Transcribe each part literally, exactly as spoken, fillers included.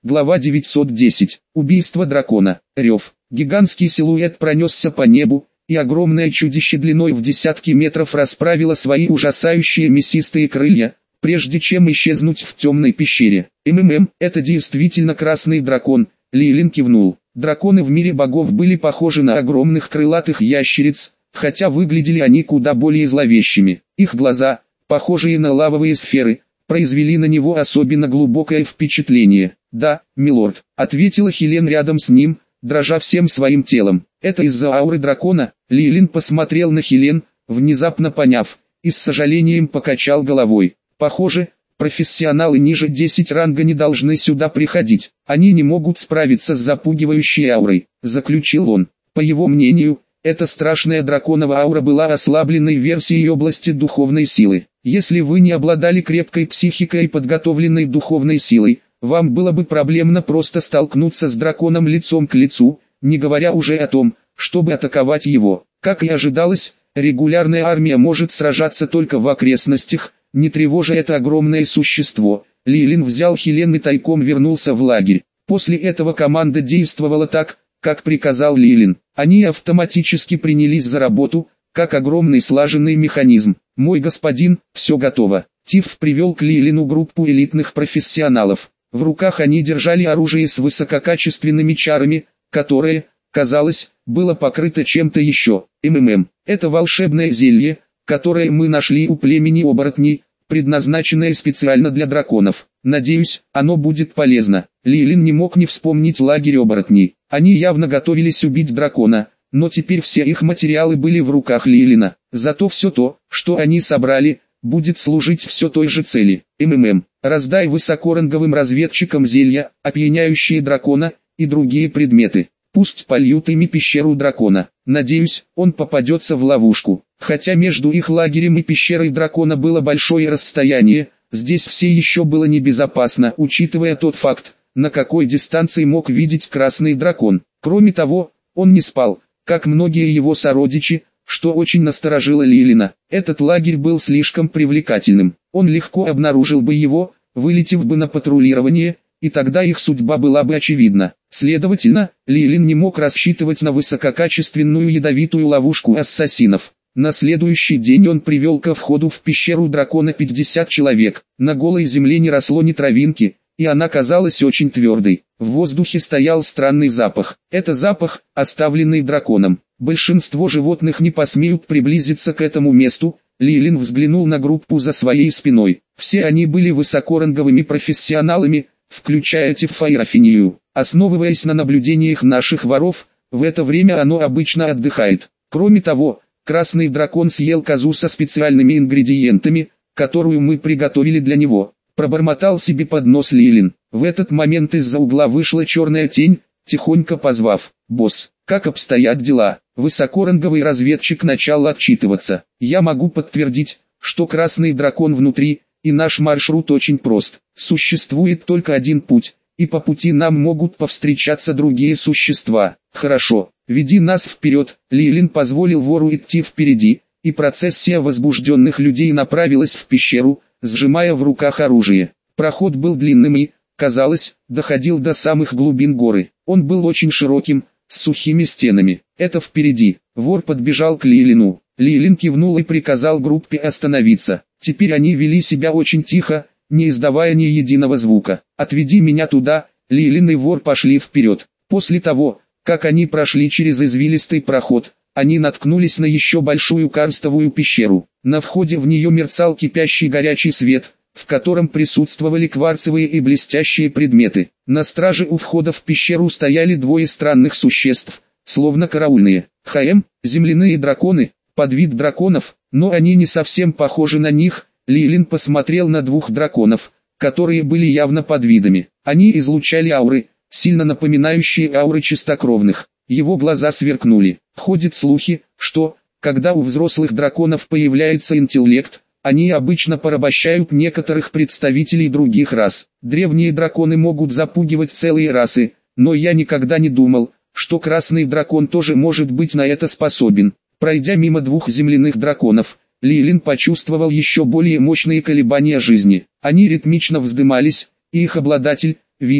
Глава девятьсот десять. Убийство дракона. Рев. Гигантский силуэт пронесся по небу, и огромное чудище длиной в десятки метров расправило свои ужасающие мясистые крылья, прежде чем исчезнуть в темной пещере. МММ, это действительно красный дракон, Лилин кивнул. Драконы в мире богов были похожи на огромных крылатых ящериц, хотя выглядели они куда более зловещими. Их глаза, похожие на лавовые сферы, произвели на него особенно глубокое впечатление. «Да, милорд», — ответила Хелен рядом с ним, дрожа всем своим телом. «Это из-за ауры дракона?» Лилин посмотрел на Хелен, внезапно поняв, и с сожалением покачал головой. «Похоже, профессионалы ниже десять ранга не должны сюда приходить. Они не могут справиться с запугивающей аурой», — заключил он. По его мнению, эта страшная драконова аура была ослабленной версией области духовной силы. Если вы не обладали крепкой психикой и подготовленной духовной силой, вам было бы проблемно просто столкнуться с драконом лицом к лицу, не говоря уже о том, чтобы атаковать его. Как и ожидалось, регулярная армия может сражаться только в окрестностях, не тревожа это огромное существо. Лилин взял Хелен и тайком вернулся в лагерь. После этого команда действовала так, как приказал Лилин. Они автоматически принялись за работу, как огромный слаженный механизм. «Мой господин, все готово». Тиф привел к Лилину группу элитных профессионалов. В руках они держали оружие с высококачественными чарами, которое, казалось, было покрыто чем-то еще. МММ. Это волшебное зелье, которое мы нашли у племени оборотней, предназначенное специально для драконов. Надеюсь, оно будет полезно. Лилин не мог не вспомнить лагерь оборотней. Они явно готовились убить дракона, но теперь все их материалы были в руках Лилина. Зато все то, что они собрали, будет служить все той же цели. МММ. Раздай высокоранговым разведчикам зелья, опьяняющие дракона, и другие предметы. Пусть польют ими пещеру дракона. Надеюсь, он попадется в ловушку. Хотя между их лагерем и пещерой дракона было большое расстояние, здесь все еще было небезопасно, учитывая тот факт, на какой дистанции мог видеть красный дракон. Кроме того, он не спал, как многие его сородичи, что очень насторожило Лилина. Этот лагерь был слишком привлекательным. Он легко обнаружил бы его, вылетев бы на патрулирование, и тогда их судьба была бы очевидна. Следовательно, Лилин не мог рассчитывать на высококачественную ядовитую ловушку ассасинов. На следующий день он привел ко входу в пещеру дракона пятьдесят человек. На голой земле не росло ни травинки, и она казалась очень твердой. В воздухе стоял странный запах. Это запах, оставленный драконом. Большинство животных не посмеют приблизиться к этому месту. Лилин взглянул на группу за своей спиной. Все они были высокоранговыми профессионалами, включая Тифа и Рафинию. Основываясь на наблюдениях наших воров, в это время оно обычно отдыхает. Кроме того, красный дракон съел козу со специальными ингредиентами, которую мы приготовили для него. Пробормотал себе под нос Лилин. В этот момент из-за угла вышла черная тень, тихонько позвав: «Босс, как обстоят дела?» Высокоранговый разведчик начал отчитываться. «Я могу подтвердить, что красный дракон внутри, и наш маршрут очень прост. Существует только один путь, и по пути нам могут повстречаться другие существа». «Хорошо, веди нас вперед». Лилин позволил вору идти впереди, и процессия возбужденных людей направилась в пещеру, сжимая в руках оружие. Проход был длинным и, казалось, доходил до самых глубин горы. Он был очень широким, с сухими стенами. «Это впереди». Вор подбежал к Лилину. Лилин кивнул и приказал группе остановиться. Теперь они вели себя очень тихо, не издавая ни единого звука. «Отведи меня туда». Лилин и вор пошли вперед. После того, как они прошли через извилистый проход, они наткнулись на еще большую карстовую пещеру. На входе в нее мерцал кипящий горячий свет, в котором присутствовали кварцевые и блестящие предметы. На страже у входа в пещеру стояли двое странных существ, словно караульные. ХМ, земляные драконы, подвид драконов, но они не совсем похожи на них. Лилин посмотрел на двух драконов, которые были явно подвидами. Они излучали ауры, сильно напоминающие ауры чистокровных. Его глаза сверкнули. Ходят слухи, что, когда у взрослых драконов появляется интеллект, они обычно порабощают некоторых представителей других рас. Древние драконы могут запугивать целые расы, но я никогда не думал, что красный дракон тоже может быть на это способен. Пройдя мимо двух земляных драконов, Лилин почувствовал еще более мощные колебания жизни. Они ритмично вздымались, и их обладатель, видимо,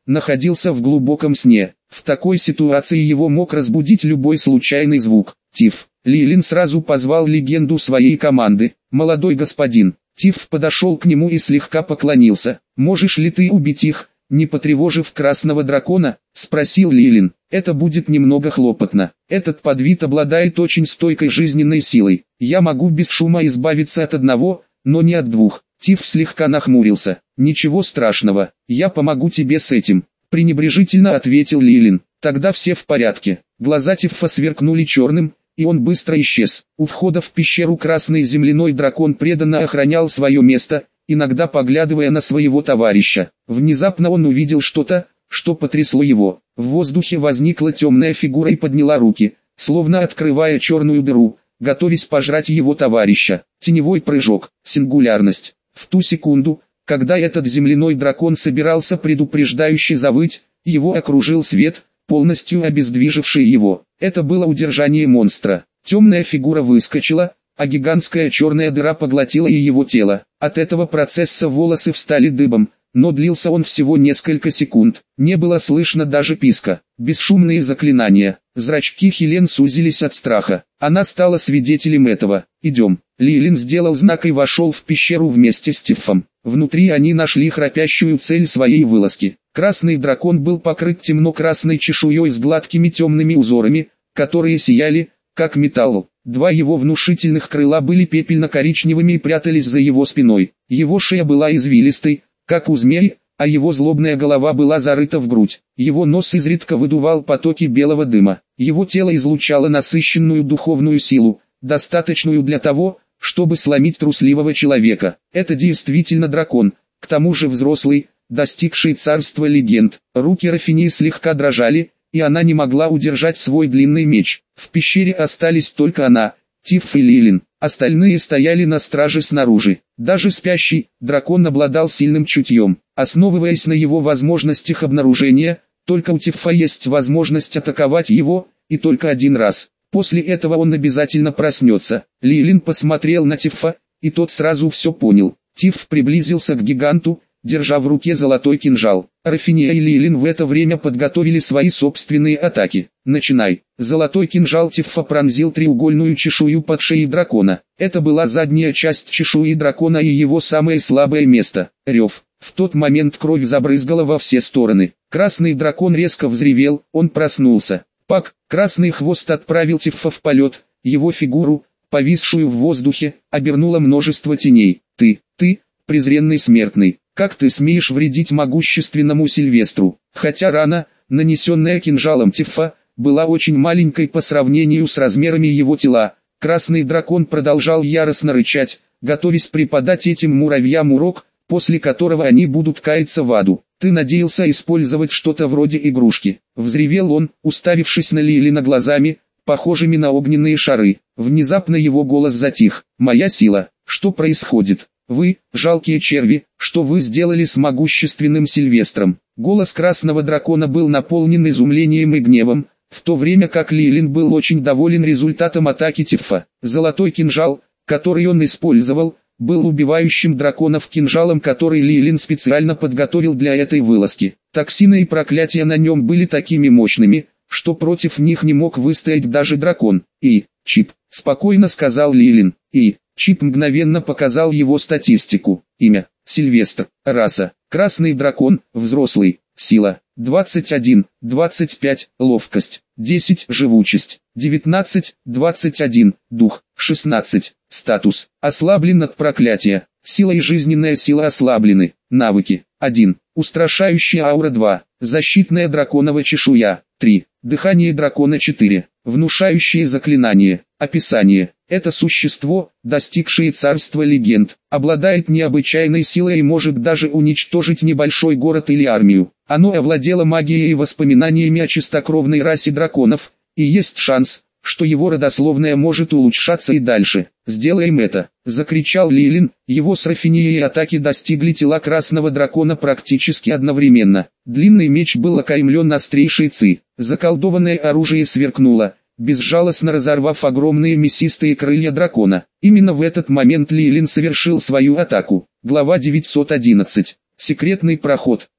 находился в глубоком сне. В такой ситуации его мог разбудить любой случайный звук. Тиф. Лилин сразу позвал легенду своей команды. «Молодой господин». Тиф подошел к нему и слегка поклонился. «Можешь ли ты убить их, не потревожив красного дракона?» — спросил Лилин. «Это будет немного хлопотно. Этот подвид обладает очень стойкой жизненной силой. Я могу без шума избавиться от одного, но не от двух». Тиф слегка нахмурился. «Ничего страшного, я помогу тебе с этим», — пренебрежительно ответил Лилин. «Тогда все в порядке». Глаза Тифа сверкнули черным, и он быстро исчез. У входа в пещеру красный земляной дракон преданно охранял свое место, иногда поглядывая на своего товарища. Внезапно он увидел что-то, что потрясло его. В воздухе возникла темная фигура и подняла руки, словно открывая черную дыру, готовясь пожрать его товарища. Теневой прыжок, сингулярность. В ту секунду, когда этот земляной дракон собирался предупреждающе завыть, его окружил свет, полностью обездвиживший его. Это было удержание монстра. Темная фигура выскочила, а гигантская черная дыра поглотила и его тело. От этого процесса волосы встали дыбом, но длился он всего несколько секунд. Не было слышно даже писка. Бесшумные заклинания. Зрачки Хелен сузились от страха. Она стала свидетелем этого. «Идем». Лилин сделал знак и вошел в пещеру вместе с Тифом. Внутри они нашли храпящую цель своей вылазки. Красный дракон был покрыт темно-красной чешуей с гладкими темными узорами, которые сияли, как металл. Два его внушительных крыла были пепельно-коричневыми и прятались за его спиной. Его шея была извилистой, как у змей, а его злобная голова была зарыта в грудь. Его нос изредка выдувал потоки белого дыма. Его тело излучало насыщенную духовную силу, достаточную для того, чтобы сломить трусливого человека. Это действительно дракон, к тому же взрослый, достигший царства легенд. Руки Рафинии слегка дрожали, и она не могла удержать свой длинный меч. В пещере остались только она, Тиф и Лилин. Остальные стояли на страже снаружи. Даже спящий дракон обладал сильным чутьем. Основываясь на его возможностях обнаружения, только у Тифа есть возможность атаковать его, и только один раз. После этого он обязательно проснется. Лилин посмотрел на Тифа, и тот сразу все понял. Тиф приблизился к гиганту, держа в руке золотой кинжал. Рафиния и Лилин в это время подготовили свои собственные атаки. «Начинай». Золотой кинжал Тифа пронзил треугольную чешую под шеей дракона. Это была задняя часть чешуи дракона и его самое слабое место. Рев. В тот момент кровь забрызгала во все стороны. Красный дракон резко взревел, он проснулся. Пак, красный хвост отправил Тифа в полет, его фигуру, повисшую в воздухе, обернуло множество теней. «Ты, ты, презренный смертный, как ты смеешь вредить могущественному Сильвестру?» Хотя рана, нанесенная кинжалом Тифа, была очень маленькой по сравнению с размерами его тела, красный дракон продолжал яростно рычать, готовясь преподать этим муравьям урок, после которого они будут каяться в аду. «Ты надеялся использовать что-то вроде игрушки», — взревел он, уставившись на Лилина глазами, похожими на огненные шары. Внезапно его голос затих. «Моя сила, что происходит? Вы, жалкие черви, что вы сделали с могущественным Сильвестром?» Голос красного дракона был наполнен изумлением и гневом, в то время как Лилин был очень доволен результатом атаки Тифа. Золотой кинжал, который он использовал, был убивающим драконов кинжалом, который Лилин специально подготовил для этой вылазки. Токсины и проклятия на нем были такими мощными, что против них не мог выстоять даже дракон. «И, Чип», — спокойно сказал Лилин. «И». Чип мгновенно показал его статистику. Имя – Сильвестр. Раса – красный дракон, взрослый. Сила – двадцать один, двадцать пять, ловкость – десять, живучесть – девятнадцать, двадцать один, дух – шестнадцать. Статус – ослаблен от проклятия. Сила и жизненная сила ослаблены. Навыки – один. Устрашающая аура два. Защитная драконова чешуя – три. Дыхание дракона четыре. Внушающее заклинание. Описание. Это существо, достигшее царства легенд, обладает необычайной силой и может даже уничтожить небольшой город или армию. Оно овладело магией и воспоминаниями о чистокровной расе драконов, и есть шанс, что его родословная может улучшаться и дальше. «Сделаем это!» — закричал Лилин. Его с Рафинией атаки достигли тела красного дракона практически одновременно. Длинный меч был окаймлен острейшей ци. Заколдованное оружие сверкнуло, безжалостно разорвав огромные мясистые крылья дракона. Именно в этот момент Лилин совершил свою атаку. Глава девятьсот одиннадцать. Секретный проход.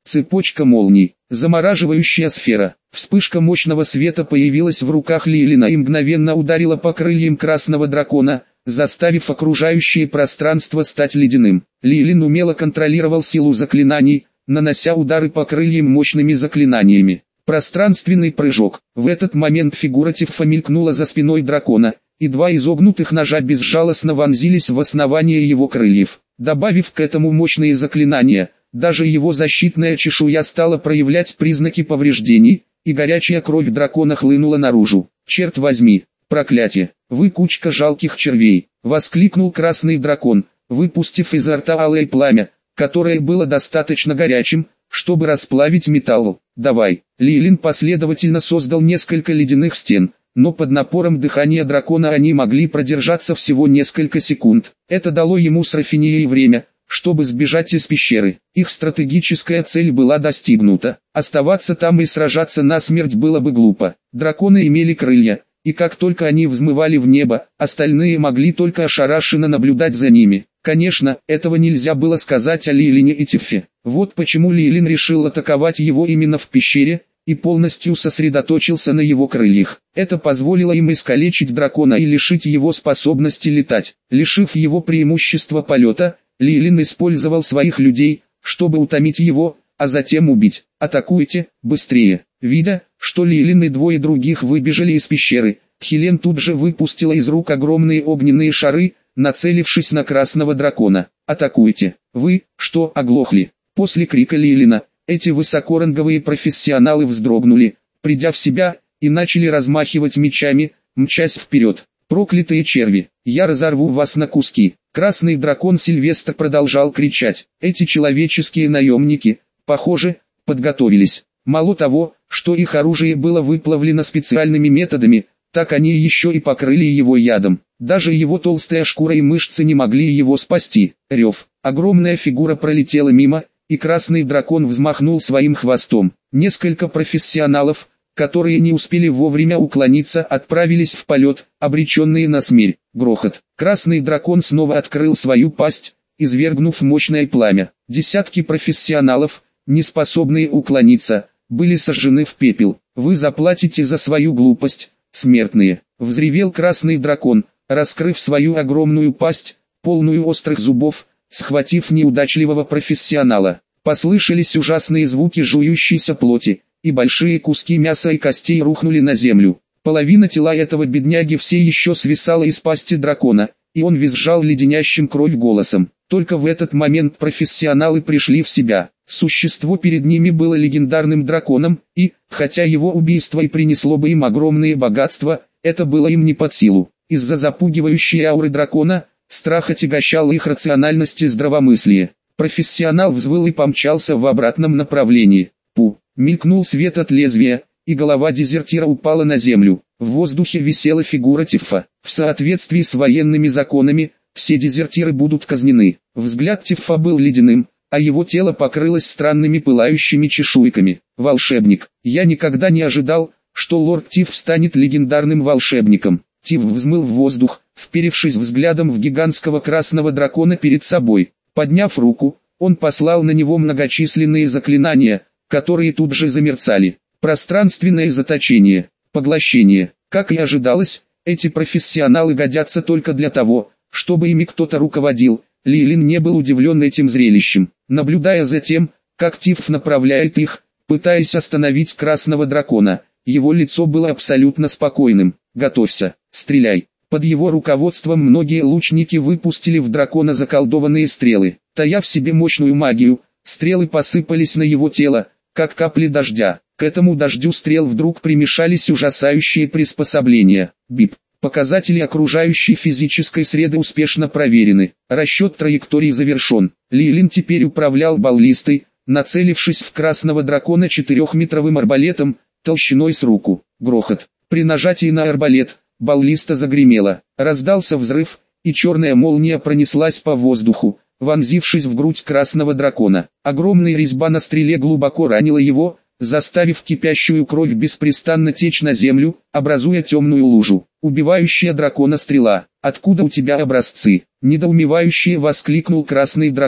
Цепочка молний, замораживающая сфера. Вспышка мощного света появилась в руках Лилина и мгновенно ударила по крыльям красного дракона, заставив окружающее пространство стать ледяным. Лилин умело контролировал силу заклинаний, нанося удары по крыльям мощными заклинаниями. Пространственный прыжок. В этот момент фигура Тиффа мелькнула за спиной дракона, и два изогнутых ножа безжалостно вонзились в основание его крыльев. Добавив к этому мощные заклинания, даже его защитная чешуя стала проявлять признаки повреждений, и горячая кровь дракона хлынула наружу. «Черт возьми! Проклятие! Вы кучка жалких червей!» — воскликнул красный дракон, выпустив изо рта алое пламя, которое было достаточно горячим, чтобы расплавить металл. «Давай!» Лилин последовательно создал несколько ледяных стен, но под напором дыхания дракона они могли продержаться всего несколько секунд. Это дало ему с Рафинией время, чтобы сбежать из пещеры. Их стратегическая цель была достигнута. Оставаться там и сражаться насмерть было бы глупо. Драконы имели крылья, и как только они взмывали в небо, остальные могли только ошарашенно наблюдать за ними. Конечно, этого нельзя было сказать о Лилине и Тиффе. Вот почему Лилин решил атаковать его именно в пещере, и полностью сосредоточился на его крыльях. Это позволило им искалечить дракона и лишить его способности летать. Лишив его преимущества полета, Лилин использовал своих людей, чтобы утомить его, а затем убить. «Атакуйте, быстрее!» Видя, что Лилин и двое других выбежали из пещеры, Хелен тут же выпустила из рук огромные огненные шары, нацелившись на красного дракона. «Атакуйте! Вы, что, оглохли?» После крика Лилина, эти высокоранговые профессионалы вздрогнули, придя в себя, и начали размахивать мечами, мчась вперед. «Проклятые черви! Я разорву вас на куски!» Красный дракон Сильвестр продолжал кричать. Эти человеческие наемники, похоже, подготовились. Мало того, что их оружие было выплавлено специальными методами, так они еще и покрыли его ядом. Даже его толстая шкура и мышцы не могли его спасти. Рев. Огромная фигура пролетела мимо, и красный дракон взмахнул своим хвостом. Несколько профессионалов, которые не успели вовремя уклониться, отправились в полет, обреченные на смерть. Грохот. Красный дракон снова открыл свою пасть, извергнув мощное пламя. Десятки профессионалов, не способные уклониться, были сожжены в пепел. «Вы заплатите за свою глупость, смертные!» — взревел красный дракон, раскрыв свою огромную пасть, полную острых зубов, схватив неудачливого профессионала. Послышались ужасные звуки жующейся плоти, и большие куски мяса и костей рухнули на землю. Половина тела этого бедняги все еще свисала из пасти дракона, и он визжал леденящим кровь голосом. Только в этот момент профессионалы пришли в себя. Существо перед ними было легендарным драконом, и, хотя его убийство и принесло бы им огромные богатства, это было им не под силу. Из-за запугивающей ауры дракона, страх отягощал их рациональность и здравомыслие. Профессионал взвыл и помчался в обратном направлении. Пу! Мелькнул свет от лезвия, и голова дезертира упала на землю. В воздухе висела фигура Тиффа. В соответствии с военными законами, все дезертиры будут казнены. Взгляд Тиффа был ледяным, а его тело покрылось странными пылающими чешуйками. «Волшебник! Я никогда не ожидал, что лорд Тифф станет легендарным волшебником». Тифф взмыл в воздух, вперевшись взглядом в гигантского красного дракона перед собой. Подняв руку, он послал на него многочисленные заклинания, которые тут же замерцали. Пространственное заточение, поглощение. Как и ожидалось, эти профессионалы годятся только для того, чтобы ими кто-то руководил. Лилин не был удивлен этим зрелищем. Наблюдая за тем, как Тифф направляет их, пытаясь остановить красного дракона, его лицо было абсолютно спокойным. «Готовься, стреляй». Под его руководством многие лучники выпустили в дракона заколдованные стрелы. Тая в себе мощную магию, стрелы посыпались на его тело, как капли дождя. К этому дождю стрел вдруг примешались ужасающие приспособления. Бип. Показатели окружающей физической среды успешно проверены. Расчет траектории завершен. Лилин теперь управлял баллистой, нацелившись в красного дракона четырехметровым арбалетом, толщиной с руку. Грохот. При нажатии на арбалет, баллиста загремела. Раздался взрыв, и черная молния пронеслась по воздуху, вонзившись в грудь красного дракона. Огромная резьба на стреле глубоко ранила его, заставив кипящую кровь беспрестанно течь на землю, образуя темную лужу. Убивающая дракона стрела. «Откуда у тебя образцы?» — недоумевающе воскликнул красный дракон.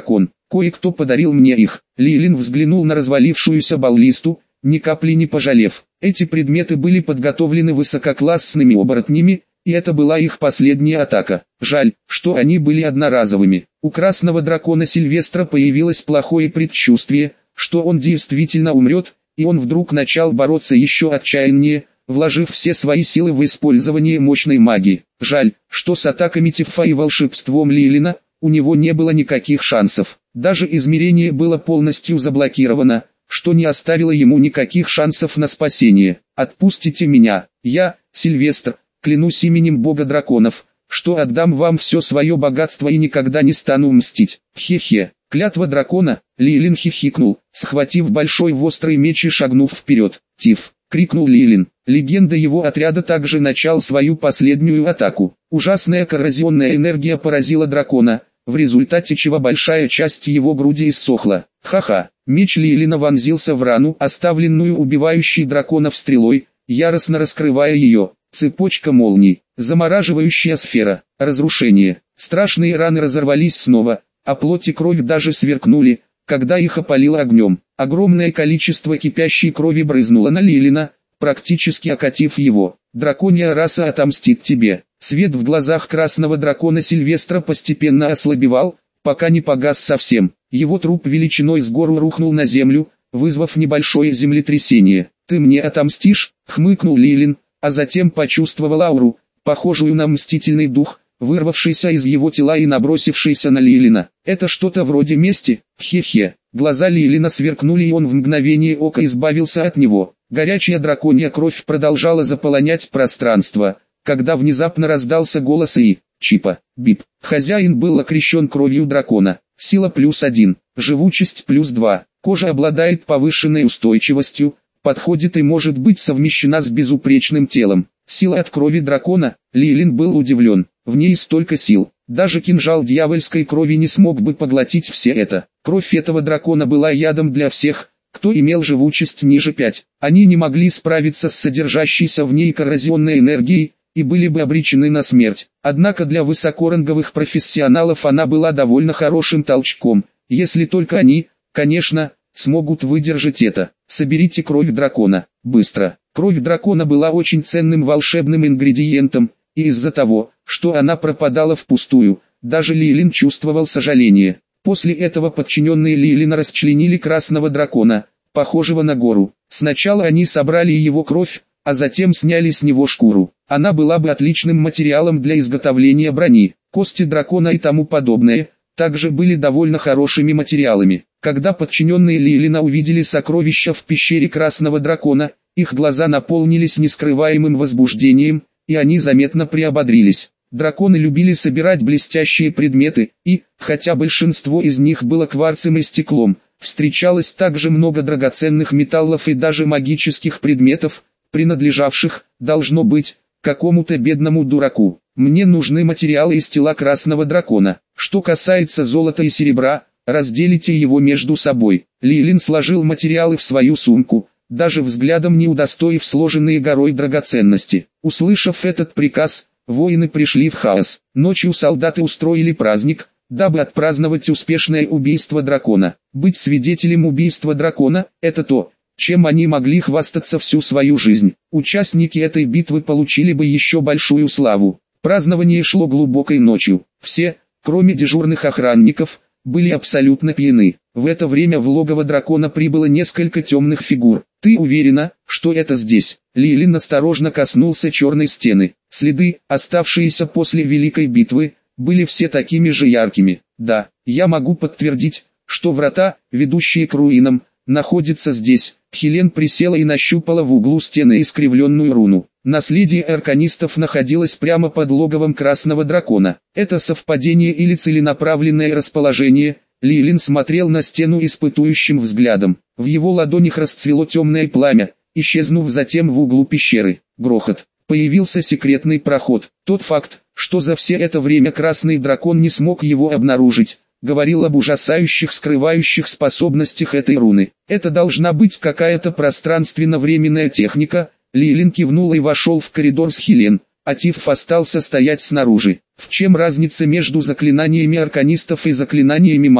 Кое-кто подарил мне их. Лилин взглянул на развалившуюся баллисту, ни капли не пожалев. Эти предметы были подготовлены высококлассными оборотнями, и это была их последняя атака. Жаль, что они были одноразовыми. У красного дракона Сильвестра появилось плохое предчувствие, что он действительно умрет, и он вдруг начал бороться еще отчаяннее, вложив все свои силы в использование мощной магии. Жаль, что с атаками Тиффа и волшебством Лилина у него не было никаких шансов. Даже измерение было полностью заблокировано, что не оставило ему никаких шансов на спасение. «Отпустите меня, я, Сильвестр, клянусь именем бога драконов, что отдам вам все свое богатство и никогда не стану мстить». Хе-хе, клятва дракона. Лилин хихикнул, схватив большой острый меч и шагнув вперед. «Тиф!» — крикнул Лилин. Легенда его отряда также начал свою последнюю атаку. Ужасная коррозионная энергия поразила дракона, в результате чего большая часть его груди иссохла. Ха-ха! Меч Лилина вонзился в рану, оставленную убивающей драконов стрелой, яростно раскрывая ее. Цепочка молний, замораживающая сфера, разрушение. Страшные раны разорвались снова, а плоть и кровь даже сверкнули, когда их опалило огнем. Огромное количество кипящей крови брызнуло на Лилина, практически окатив его. «Драконья раса отомстит тебе». Свет в глазах красного дракона Сильвестра постепенно ослабевал, пока не погас совсем. Его труп величиной с гору рухнул на землю, вызвав небольшое землетрясение. «Ты мне отомстишь?» — хмыкнул Лилин, а затем почувствовал ауру, похожую на мстительный дух, вырвавшийся из его тела и набросившийся на Лилина. «Это что-то вроде мести?» Хе-хе. Глаза Лилина сверкнули, и он в мгновение ока избавился от него. Горячая драконья кровь продолжала заполонять пространство, когда внезапно раздался голос И. Чипа. Бип. Хозяин был окрещен кровью дракона. Сила плюс один, живучесть плюс два. Кожа обладает повышенной устойчивостью, подходит и может быть совмещена с безупречным телом. Сила от крови дракона. Лилин был удивлен. В ней столько сил. Даже кинжал дьявольской крови не смог бы поглотить все это. Кровь этого дракона была ядом для всех, кто имел живучесть ниже пяти. Они не могли справиться с содержащейся в ней коррозионной энергией, и были бы обречены на смерть. Однако для высокоранговых профессионалов она была довольно хорошим толчком, если только они, конечно, смогут выдержать это. Соберите кровь дракона, быстро. Кровь дракона была очень ценным волшебным ингредиентом, и из-за того, что она пропадала впустую, даже Лилин чувствовал сожаление. После этого подчиненные Лилина расчленили красного дракона, похожего на гору. Сначала они собрали его кровь, а затем сняли с него шкуру. Она была бы отличным материалом для изготовления брони. Кости дракона и тому подобное также были довольно хорошими материалами. Когда подчиненные Лилина увидели сокровища в пещере красного дракона, их глаза наполнились нескрываемым возбуждением, и они заметно приободрились. Драконы любили собирать блестящие предметы, и, хотя большинство из них было кварцем и стеклом, встречалось также много драгоценных металлов и даже магических предметов, принадлежавших, должно быть, какому-то бедному дураку. Мне нужны материалы из тела красного дракона. Что касается золота и серебра, разделите его между собой. Лилин сложил материалы в свою сумку, даже взглядом не удостоив сложенные горой драгоценности. Услышав этот приказ, воины пришли в хаос. Ночью солдаты устроили праздник, дабы отпраздновать успешное убийство дракона. Быть свидетелем убийства дракона – это то, чем они могли хвастаться всю свою жизнь. Участники этой битвы получили бы еще большую славу. Празднование шло глубокой ночью. Все, кроме дежурных охранников, были абсолютно пьяны. В это время в логово дракона прибыло несколько темных фигур. «Ты уверена, что это здесь?» Лилин осторожно коснулся черной стены. Следы, оставшиеся после Великой битвы, были все такими же яркими. «Да, я могу подтвердить, что врата, ведущие к руинам, находятся здесь». Хелен присела и нащупала в углу стены искривленную руну. Наследие арканистов находилось прямо под логовом красного дракона. Это совпадение или целенаправленное расположение? Лилин смотрел на стену испытующим взглядом. В его ладонях расцвело темное пламя, исчезнув затем в углу пещеры. Грохот. Появился секретный проход. Тот факт, что за все это время красный дракон не смог его обнаружить, говорил об ужасающих скрывающих способностях этой руны. Это должна быть какая-то пространственно-временная техника. Лилин кивнул и вошел в коридор с Хелен, а Тифф остался стоять снаружи. В чем разница между заклинаниями арканистов и заклинаниями магов?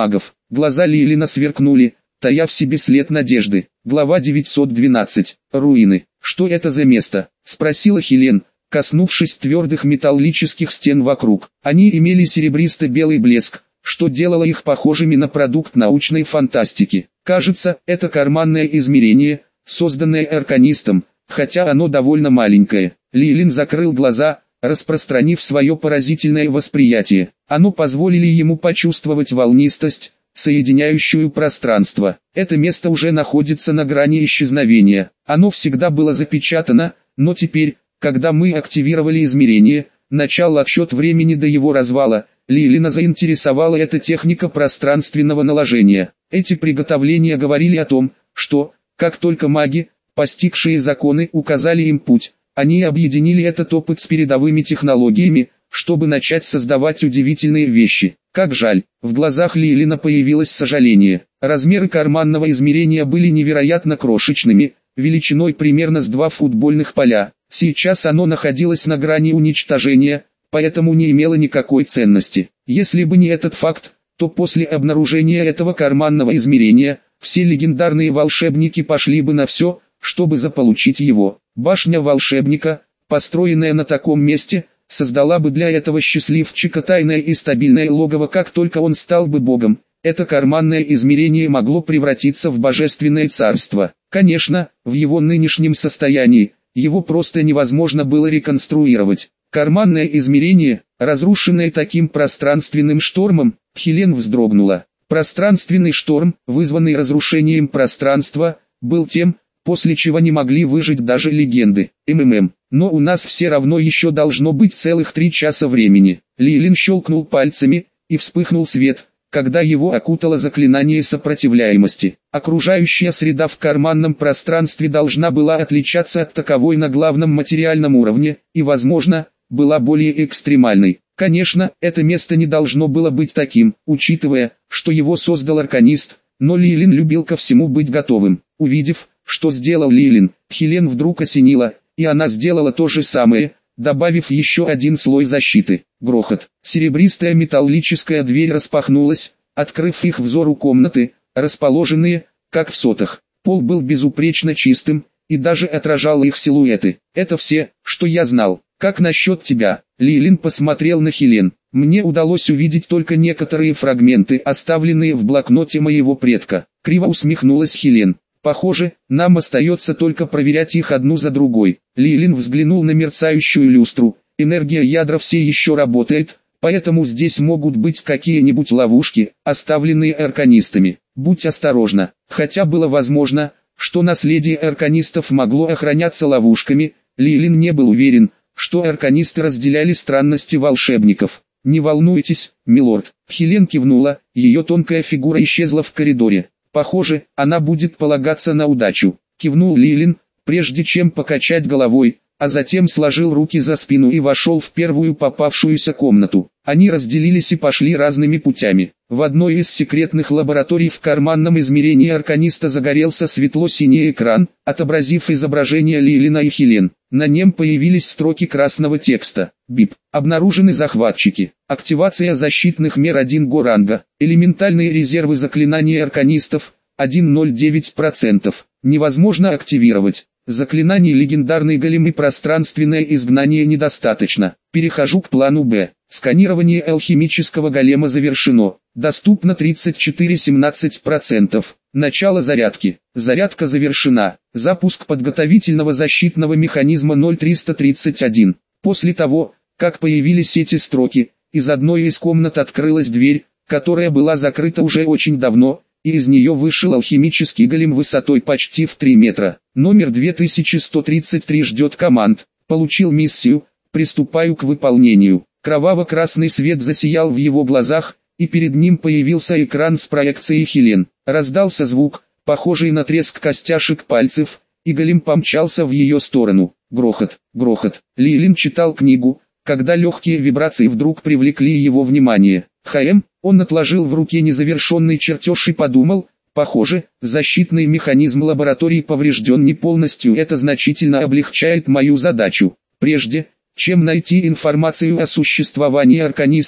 Глаза Лилина сверкнули, тая в себе след надежды. Глава девятьсот двенадцать. Руины. «Что это за место?» – спросила Хелен, коснувшись твердых металлических стен вокруг. Они имели серебристо-белый блеск, что делало их похожими на продукт научной фантастики. Кажется, это карманное измерение, созданное арканистом, хотя оно довольно маленькое. Лилин закрыл глаза, распространив свое поразительное восприятие. Оно позволило ему почувствовать волнистость, соединяющую пространство. Это место уже находится на грани исчезновения. Оно всегда было запечатано, но теперь, когда мы активировали измерение, начал отсчет времени до его развала, Лилина заинтересовала эта техника пространственного наложения. Эти приготовления говорили о том, что, как только маги, постигшие законы, указали им путь, они объединили этот опыт с передовыми технологиями, чтобы начать создавать удивительные вещи. Как жаль, в глазах Лилина появилось сожаление. Размеры карманного измерения были невероятно крошечными, величиной примерно с два футбольных поля. Сейчас оно находилось на грани уничтожения, поэтому не имело никакой ценности. Если бы не этот факт, то после обнаружения этого карманного измерения, все легендарные волшебники пошли бы на все, чтобы заполучить его. Башня волшебника, построенная на таком месте, создала бы для этого счастливчика тайное и стабильное логово, как только он стал бы богом. Это карманное измерение могло превратиться в божественное царство. Конечно, в его нынешнем состоянии, его просто невозможно было реконструировать. Карманное измерение, разрушенное таким пространственным штормом, Хелен вздрогнула. Пространственный шторм, вызванный разрушением пространства, был тем, после чего не могли выжить даже легенды. МММ. Но у нас все равно еще должно быть целых три часа времени. Лилин щелкнул пальцами, и вспыхнул свет, когда его окутало заклинание сопротивляемости. Окружающая среда в карманном пространстве должна была отличаться от таковой на главном материальном уровне, и, возможно, была более экстремальной. Конечно, это место не должно было быть таким, учитывая, что его создал арканист, но Лилин любил ко всему быть готовым. Увидев, что сделал Лилин, Хелен вдруг осенила, и она сделала то же самое, добавив еще один слой защиты. Грохот. Серебристая металлическая дверь распахнулась, открыв их взору комнаты, расположенные, как в сотах. Пол был безупречно чистым, и даже отражал их силуэты. Это все, что я знал. Как насчет тебя? Лилин посмотрел на Хелен. Мне удалось увидеть только некоторые фрагменты, оставленные в блокноте моего предка. Криво усмехнулась Хелен. Похоже, нам остается только проверять их одну за другой. Лилин взглянул на мерцающую люстру. Энергия ядра все еще работает, поэтому здесь могут быть какие-нибудь ловушки, оставленные арканистами. Будь осторожна. Хотя было возможно, что наследие арканистов могло охраняться ловушками, Лилин не был уверен, что арканисты разделяли странности волшебников. «Не волнуйтесь, милорд». Хелен кивнула, ее тонкая фигура исчезла в коридоре. «Похоже, она будет полагаться на удачу», — кивнул Лилин, прежде чем покачать головой, а затем сложил руки за спину и вошел в первую попавшуюся комнату. Они разделились и пошли разными путями. В одной из секретных лабораторий в карманном измерении арканиста загорелся светло-синий экран, отобразив изображение Лилина и Хелен. На нем появились строки красного текста. БИП. Обнаружены захватчики. Активация защитных мер один го ранга. Элементальные резервы заклинаний арканистов один целых ноль девять сотых процента. Невозможно активировать. Заклинаний легендарный голем и пространственное изгнание недостаточно. Перехожу к плану Б. Сканирование алхимического голема завершено. Доступно тридцать четыре целых семнадцать сотых процента. Начало зарядки. Зарядка завершена. Запуск подготовительного защитного механизма ноль триста тридцать один. После того, как появились эти строки, из одной из комнат открылась дверь, которая была закрыта уже очень давно, и из нее вышел алхимический голем высотой почти в три метра. Номер две тысячи сто тридцать три ждет команд. Получил миссию, приступаю к выполнению. Кроваво-красный свет засиял в его глазах, и перед ним появился экран с проекцией Хелен. Раздался звук, похожий на треск костяшек пальцев, и голем помчался в ее сторону. Грохот, грохот. Лилин читал книгу, когда легкие вибрации вдруг привлекли его внимание. ХМ, он отложил в руке незавершенный чертеж и подумал, похоже, защитный механизм лаборатории поврежден не полностью, это значительно облегчает мою задачу. Прежде, чем найти информацию о существовании арканистов,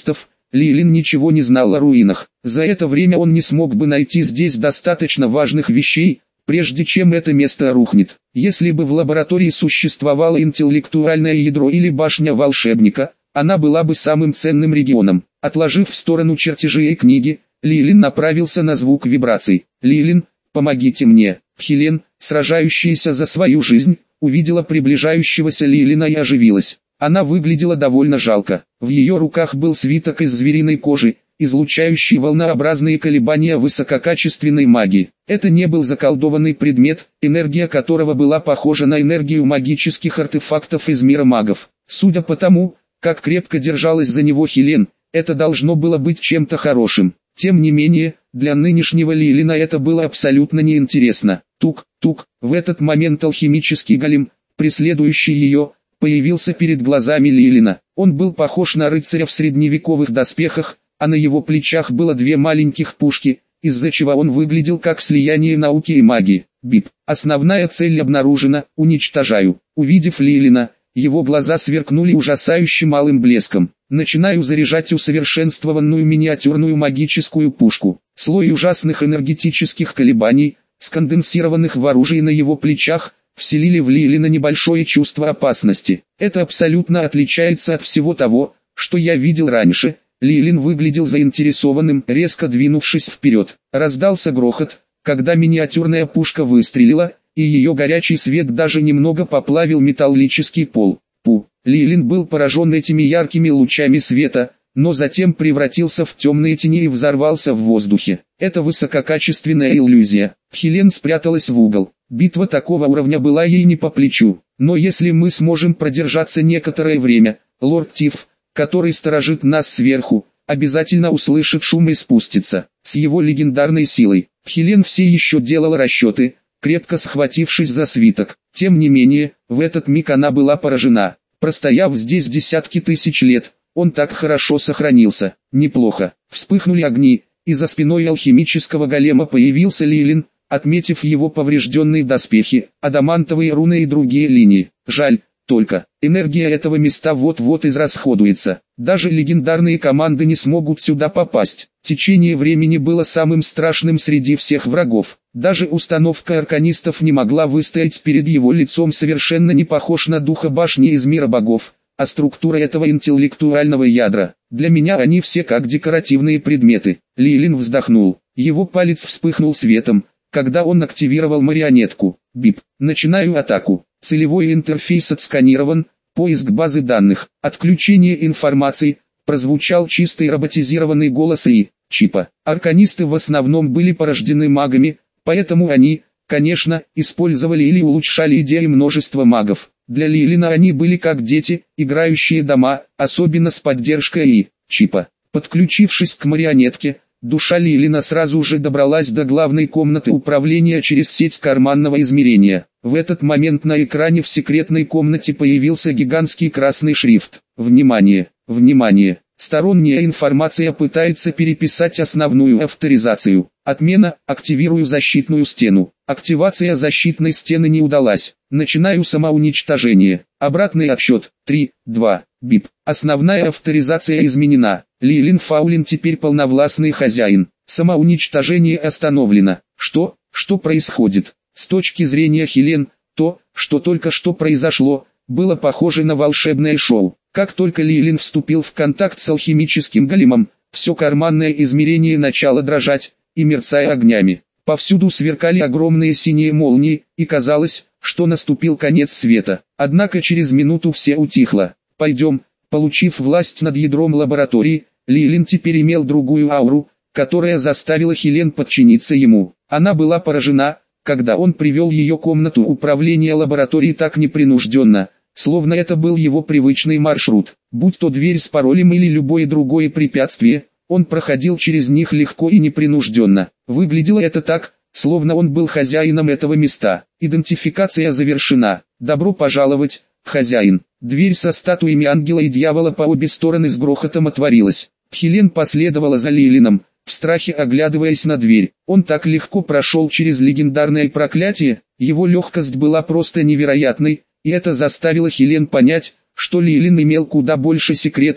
Лилин ничего не знал о руинах. За это время он не смог бы найти здесь достаточно важных вещей, прежде чем это место рухнет. Если бы в лаборатории существовало интеллектуальное ядро или башня волшебника, она была бы самым ценным регионом. Отложив в сторону чертежи и книги, Лилин направился на звук вибраций. «Лилин, помогите мне!» Хелен, сражающаяся за свою жизнь, увидела приближающегося Лилина и оживилась. Она выглядела довольно жалко. В ее руках был свиток из звериной кожи, излучающий волнообразные колебания высококачественной магии. Это не был заколдованный предмет, энергия которого была похожа на энергию магических артефактов из мира магов. Судя по тому, как крепко держалась за него Хелен, это должно было быть чем-то хорошим. Тем не менее, для нынешнего Лилина это было абсолютно неинтересно. Тук-тук, в этот момент алхимический голем, преследующий ее, появился перед глазами Лилина. Он был похож на рыцаря в средневековых доспехах, а на его плечах было две маленьких пушки, из-за чего он выглядел как слияние науки и магии. Бип. Основная цель обнаружена, уничтожаю. Увидев Лилина, его глаза сверкнули ужасающе малым блеском. Начинаю заряжать усовершенствованную миниатюрную магическую пушку. Слой ужасных энергетических колебаний, сконденсированных в оружии на его плечах, вселили в Лилина небольшое чувство опасности. Это абсолютно отличается от всего того, что я видел раньше. Лилин выглядел заинтересованным, резко двинувшись вперед. Раздался грохот, когда миниатюрная пушка выстрелила, и ее горячий свет даже немного поплавил металлический пол. Пу! Лилин был поражен этими яркими лучами света, но затем превратился в темные тени и взорвался в воздухе. Это высококачественная иллюзия. Хелен спряталась в угол. Битва такого уровня была ей не по плечу. Но если мы сможем продержаться некоторое время, лорд Тиф, который сторожит нас сверху, обязательно услышит шум и спустится. С его легендарной силой. Хелен все еще делала расчеты, крепко схватившись за свиток. Тем не менее, в этот миг она была поражена. Простояв здесь десятки тысяч лет, он так хорошо сохранился. Неплохо. Вспыхнули огни, и за спиной алхимического голема появился Лилин, отметив его поврежденные доспехи, адамантовые руны и другие линии. Жаль, только, энергия этого места вот-вот израсходуется. Даже легендарные команды не смогут сюда попасть. Течение времени было самым страшным среди всех врагов. Даже установка арканистов не могла выстоять перед его лицом, совершенно не похож на духа башни из мира богов, а структура этого интеллектуального ядра. Для меня они все как декоративные предметы. Лилин вздохнул. Его палец вспыхнул светом, когда он активировал марионетку. Бип. Начинаю атаку. Целевой интерфейс отсканирован. Поиск базы данных. Отключение информации. Прозвучал чистый роботизированный голос и чипа. Арканисты в основном были порождены магами, поэтому они, конечно, использовали или улучшали идеи множества магов. Для Лилина они были как дети, играющие дома, особенно с поддержкой и чипа. Подключившись к марионетке, душа Лилина сразу же добралась до главной комнаты управления через сеть карманного измерения. В этот момент на экране в секретной комнате появился гигантский красный шрифт. Внимание! Внимание! Сторонняя информация пытается переписать основную авторизацию. Отмена. Активирую защитную стену. Активация защитной стены не удалась. Начинаю самоуничтожение. Обратный отсчет. три, два, бип. Основная авторизация изменена. Лилин Фаулин теперь полновластный хозяин. Самоуничтожение остановлено. Что? Что происходит? С точки зрения Хелен, то, что только что произошло, было похоже на волшебное шоу. Как только Лилин вступил в контакт с алхимическим големом, все карманное измерение начало дрожать и мерцая огнями. Повсюду сверкали огромные синие молнии, и казалось, что наступил конец света. Однако через минуту все утихло. «Пойдем». Получив власть над ядром лаборатории, Лилин теперь имел другую ауру, которая заставила Хелен подчиниться ему. Она была поражена, когда он привел ее комнату управления лабораторией так непринужденно, словно это был его привычный маршрут. Будь то дверь с паролем или любое другое препятствие, он проходил через них легко и непринужденно. Выглядело это так, словно он был хозяином этого места. Идентификация завершена. Добро пожаловать, хозяин. Дверь со статуями ангела и дьявола по обе стороны с грохотом отворилась. Хелен последовала за Лилином, в страхе оглядываясь на дверь. Он так легко прошел через легендарное проклятие, его легкость была просто невероятной, и это заставило Хелен понять, что Лилин имел куда больше секретов,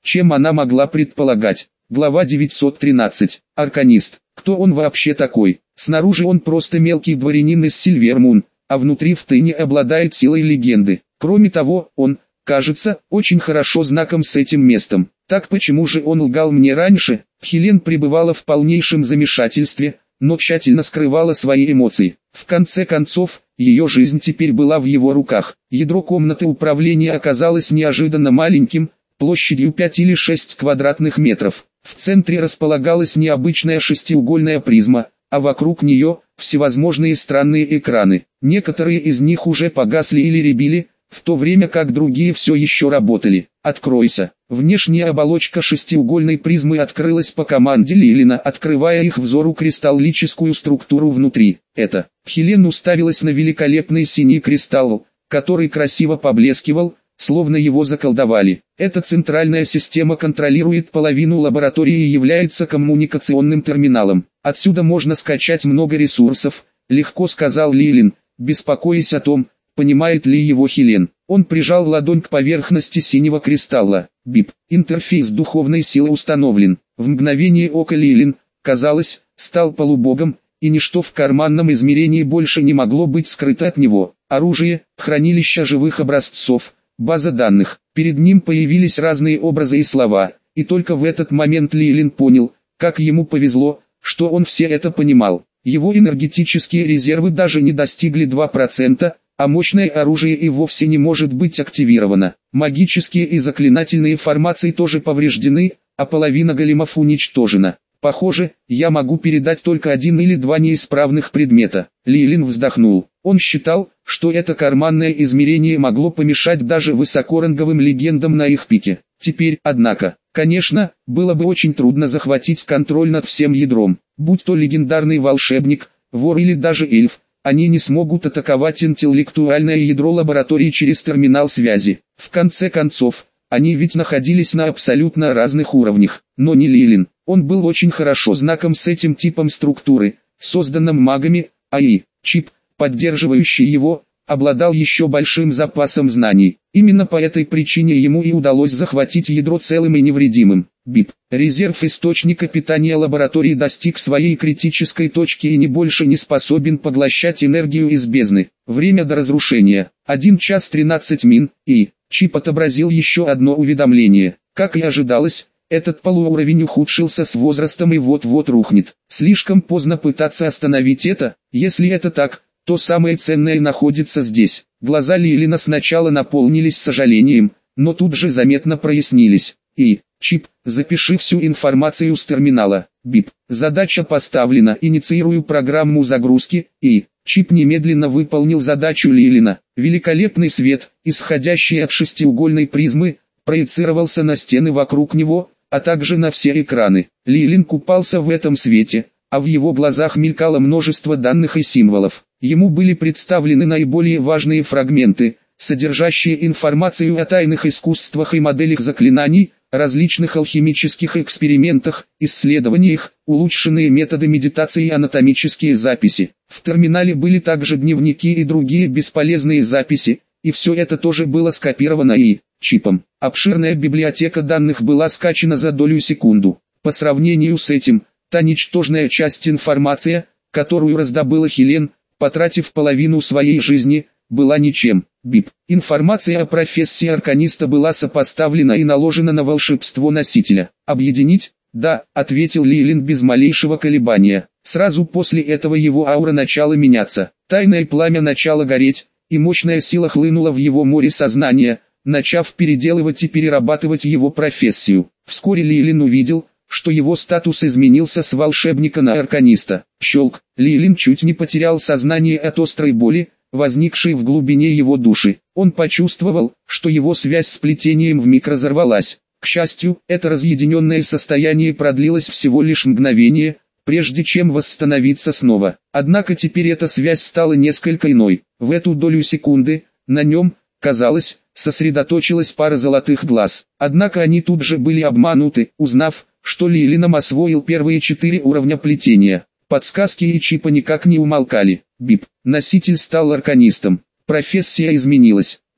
чем она могла предполагать. Глава девятьсот тринадцать. Арканист. Кто он вообще такой? Снаружи он просто мелкий дворянин из Сильвермун, а внутри втайне обладает силой легенды. Кроме того, он, кажется, очень хорошо знаком с этим местом. Так почему же он лгал мне раньше? Хелен пребывала в полнейшем замешательстве, но тщательно скрывала свои эмоции. В конце концов, ее жизнь теперь была в его руках. Ядро комнаты управления оказалось неожиданно маленьким, площадью пять или шесть квадратных метров. В центре располагалась необычная шестиугольная призма, а вокруг нее всевозможные странные экраны. Некоторые из них уже погасли или рябили, в то время как другие все еще работали. «Откройся». Внешняя оболочка шестиугольной призмы открылась по команде Лилина, открывая их взору кристаллическую структуру внутри. Это. Хелен уставилась на великолепный синий кристалл, который красиво поблескивал, словно его заколдовали. Эта центральная система контролирует половину лаборатории и является коммуникационным терминалом. Отсюда можно скачать много ресурсов, легко сказал Лилин, беспокоясь о том, понимает ли его Хелен. Он прижал ладонь к поверхности синего кристалла. Бип. Интерфейс духовной силы установлен. В мгновение ока Лилин, казалось, стал полубогом, и ничто в карманном измерении больше не могло быть скрыто от него. Оружие, хранилище живых образцов, база данных. Перед ним появились разные образы и слова, и только в этот момент Лилин понял, как ему повезло, что он все это понимал. Его энергетические резервы даже не достигли двух процентов, а мощное оружие и вовсе не может быть активировано. Магические и заклинательные формации тоже повреждены, а половина големов уничтожена. Похоже, я могу передать только один или два неисправных предмета. Лилин вздохнул. Он считал, что это карманное измерение могло помешать даже высокоранговым легендам на их пике. Теперь, однако, конечно, было бы очень трудно захватить контроль над всем ядром. Будь то легендарный волшебник, вор или даже эльф, они не смогут атаковать интеллектуальное ядро лаборатории через терминал связи. В конце концов, они ведь находились на абсолютно разных уровнях. Но не Лилин. Он был очень хорошо знаком с этим типом структуры, созданным магами, а и чип, поддерживающий его, обладал еще большим запасом знаний. Именно по этой причине ему и удалось захватить ядро целым и невредимым. Бип. Резерв источника питания лаборатории достиг своей критической точки и не больше не способен поглощать энергию из бездны. Время до разрушения. один час тринадцать мин, и чип отобразил еще одно уведомление. Как и ожидалось, этот полууровень ухудшился с возрастом и вот-вот рухнет. Слишком поздно пытаться остановить это. Если это так, то самое ценное находится здесь. Глаза Лилина сначала наполнились сожалением, но тут же заметно прояснились. И, чип, запиши всю информацию с терминала. Бип. Задача поставлена. Инициирую программу загрузки. И, чип немедленно выполнил задачу Лилина. Великолепный свет, исходящий от шестиугольной призмы, проецировался на стены вокруг него, а также на все экраны. Лилин купался в этом свете, а в его глазах мелькало множество данных и символов. Ему были представлены наиболее важные фрагменты, содержащие информацию о тайных искусствах и моделях заклинаний, различных алхимических экспериментах, исследованиях, улучшенные методы медитации и анатомические записи. В терминале были также дневники и другие бесполезные записи, и все это тоже было скопировано и чипом. Обширная библиотека данных была скачана за долю секунду. По сравнению с этим, та ничтожная часть информации, которую раздобыла Хелен, потратив половину своей жизни, была ничем. Бип. Информация о профессии арканиста была сопоставлена и наложена на волшебство носителя. Объединить? Да, ответил Лилин без малейшего колебания. Сразу после этого его аура начала меняться. Тайное пламя начало гореть, и мощная сила хлынула в его море сознания, начав переделывать и перерабатывать его профессию. Вскоре Лилин увидел, что его статус изменился с волшебника на арканиста. Щелк. Лилин чуть не потерял сознание от острой боли, возникшей в глубине его души. Он почувствовал, что его связь с плетением вмиг разорвалась. К счастью, это разъединенное состояние продлилось всего лишь мгновение, прежде чем восстановиться снова. Однако теперь эта связь стала несколько иной. В эту долю секунды, на нем, казалось, сосредоточилась пара золотых глаз. Однако они тут же были обмануты, узнав, что Лилином освоил первые четыре уровня плетения. Подсказки и чипа никак не умолкали. Бип. Носитель стал арканистом. Профессия изменилась. Бип.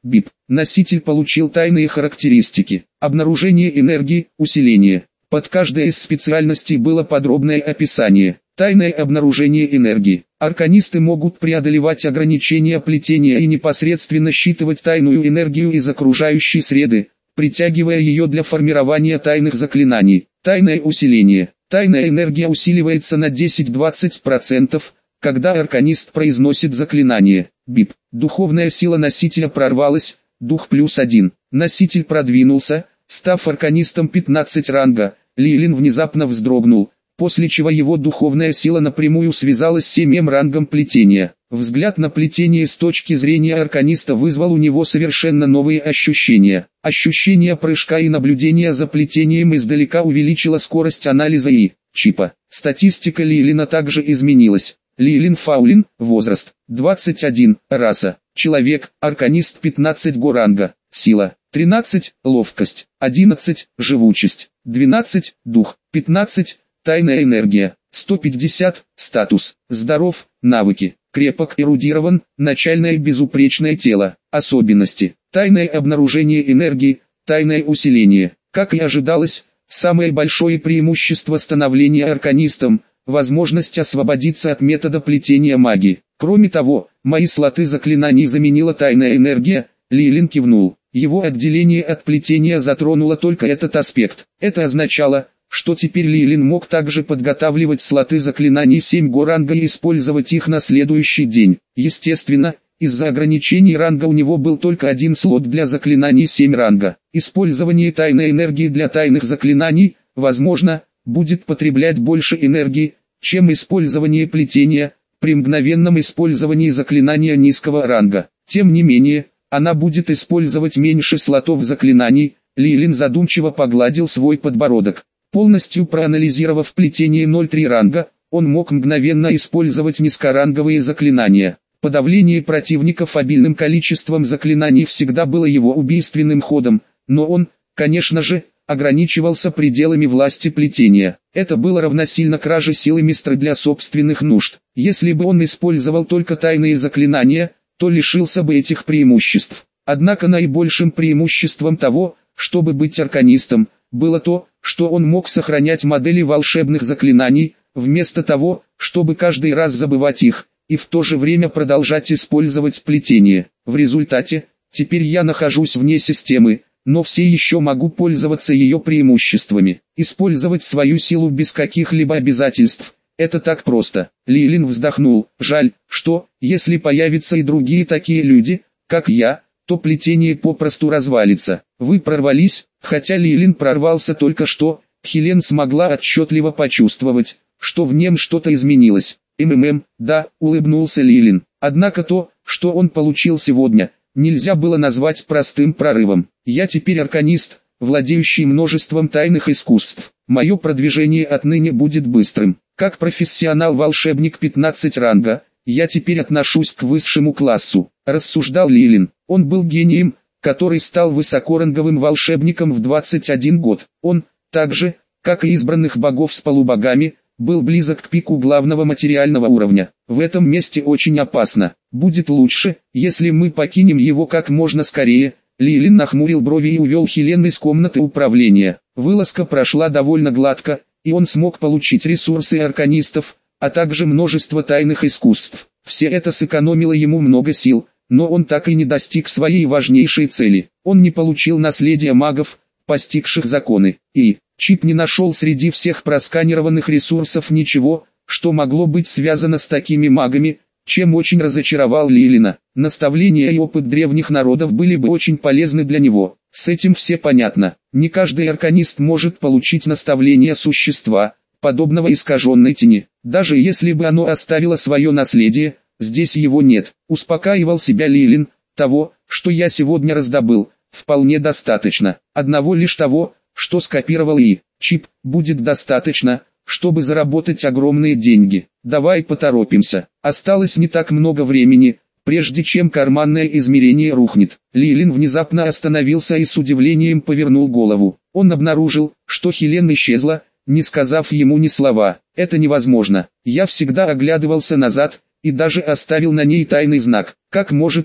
Носитель получил тайные характеристики. Обнаружение энергии, усиление. Под каждой из специальностей было подробное описание. Тайное обнаружение энергии. Арканисты могут преодолевать ограничения плетения и непосредственно считывать тайную энергию из окружающей среды, притягивая ее для формирования тайных заклинаний. Тайное усиление. Тайная энергия усиливается на десять-двадцать процентов, когда арканист произносит заклинание. Бип. Духовная сила носителя прорвалась, дух плюс один. Носитель продвинулся, став арканистом пятнадцать ранга. Лилин внезапно вздрогнул, после чего его духовная сила напрямую связалась с семь рангом плетения. Взгляд на плетение с точки зрения арканиста вызвал у него совершенно новые ощущения. Ощущение прыжка и наблюдение за плетением издалека увеличило скорость анализа и чипа. Статистика Лилина также изменилась. Лилин Фаулин, возраст, двадцать один, раса, человек, арканист пятнадцать го ранга, сила, тринадцать, ловкость, одиннадцать, живучесть, двенадцать, дух, пятнадцать, тайная энергия, сто пятьдесят, статус, здоров, навыки, крепок, эрудирован, начальное безупречное тело, особенности, тайное обнаружение энергии, тайное усиление. Как и ожидалось, самое большое преимущество становления арканистом – возможность освободиться от метода плетения магии. Кроме того, мои слоты заклинаний заменила тайная энергия. Лилин кивнул. Его отделение от плетения затронуло только этот аспект. Это означало, что теперь Лилин мог также подготавливать слоты заклинаний семь го ранга и использовать их на следующий день. Естественно, из-за ограничений ранга у него был только один слот для заклинаний семь ранга. Использование тайной энергии для тайных заклинаний, возможно, будет потреблять больше энергии, чем использование плетения, при мгновенном использовании заклинания низкого ранга. Тем не менее, она будет использовать меньше слотов заклинаний. Лилин задумчиво погладил свой подбородок. Полностью проанализировав плетение ноль три ранга, он мог мгновенно использовать низкоранговые заклинания. Подавление противников обильным количеством заклинаний всегда было его убийственным ходом, но он, конечно же, ограничивался пределами власти плетения. Это было равносильно краже силы Мистра для собственных нужд. Если бы он использовал только тайные заклинания, то лишился бы этих преимуществ. Однако наибольшим преимуществом того, чтобы быть арканистом, было то, что он мог сохранять модели волшебных заклинаний, вместо того, чтобы каждый раз забывать их, и в то же время продолжать использовать плетение. В результате, теперь я нахожусь вне системы, но все еще могу пользоваться ее преимуществами. Использовать свою силу без каких-либо обязательств – это так просто. Лилин вздохнул. Жаль, что, если появятся и другие такие люди, как я, то плетение попросту развалится. Вы прорвались, хотя Лилин прорвался только что, Хелен смогла отчетливо почувствовать, что в нем что-то изменилось. МММ, да, улыбнулся Лилин. Однако то, что он получил сегодня, нельзя было назвать простым прорывом. Я теперь арканист, владеющий множеством тайных искусств. Мое продвижение отныне будет быстрым. Как профессионал-волшебник пятнадцать ранга, я теперь отношусь к высшему классу, рассуждал Лилин. Он был гением, который стал высокоранговым волшебником в двадцать один год. Он, так же, как и избранных богов с полубогами, был близок к пику главного материального уровня. В этом месте очень опасно. Будет лучше, если мы покинем его как можно скорее. Лилин нахмурил брови и увел Хелен из комнаты управления. Вылазка прошла довольно гладко, и он смог получить ресурсы арканистов, а также множество тайных искусств. Все это сэкономило ему много сил, но он так и не достиг своей важнейшей цели. Он не получил наследия магов, постигших законы, и Чип не нашел среди всех просканированных ресурсов ничего, что могло быть связано с такими магами, чем очень разочаровал Лилина. Наставления и опыт древних народов были бы очень полезны для него. С этим все понятно. Не каждый арканист может получить наставление существа, подобного искаженной тени. Даже если бы оно оставило свое наследие, здесь его нет. Успокаивал себя Лилин. Того, что я сегодня раздобыл, вполне достаточно. Одного лишь того, что скопировал и Чип, будет достаточно, чтобы заработать огромные деньги. Давай поторопимся. Осталось не так много времени, прежде чем карманное измерение рухнет. Лилин внезапно остановился и с удивлением повернул голову. Он обнаружил, что Хелен исчезла, не сказав ему ни слова. Это невозможно. Я всегда оглядывался назад, и даже оставил на ней тайный знак. Как может и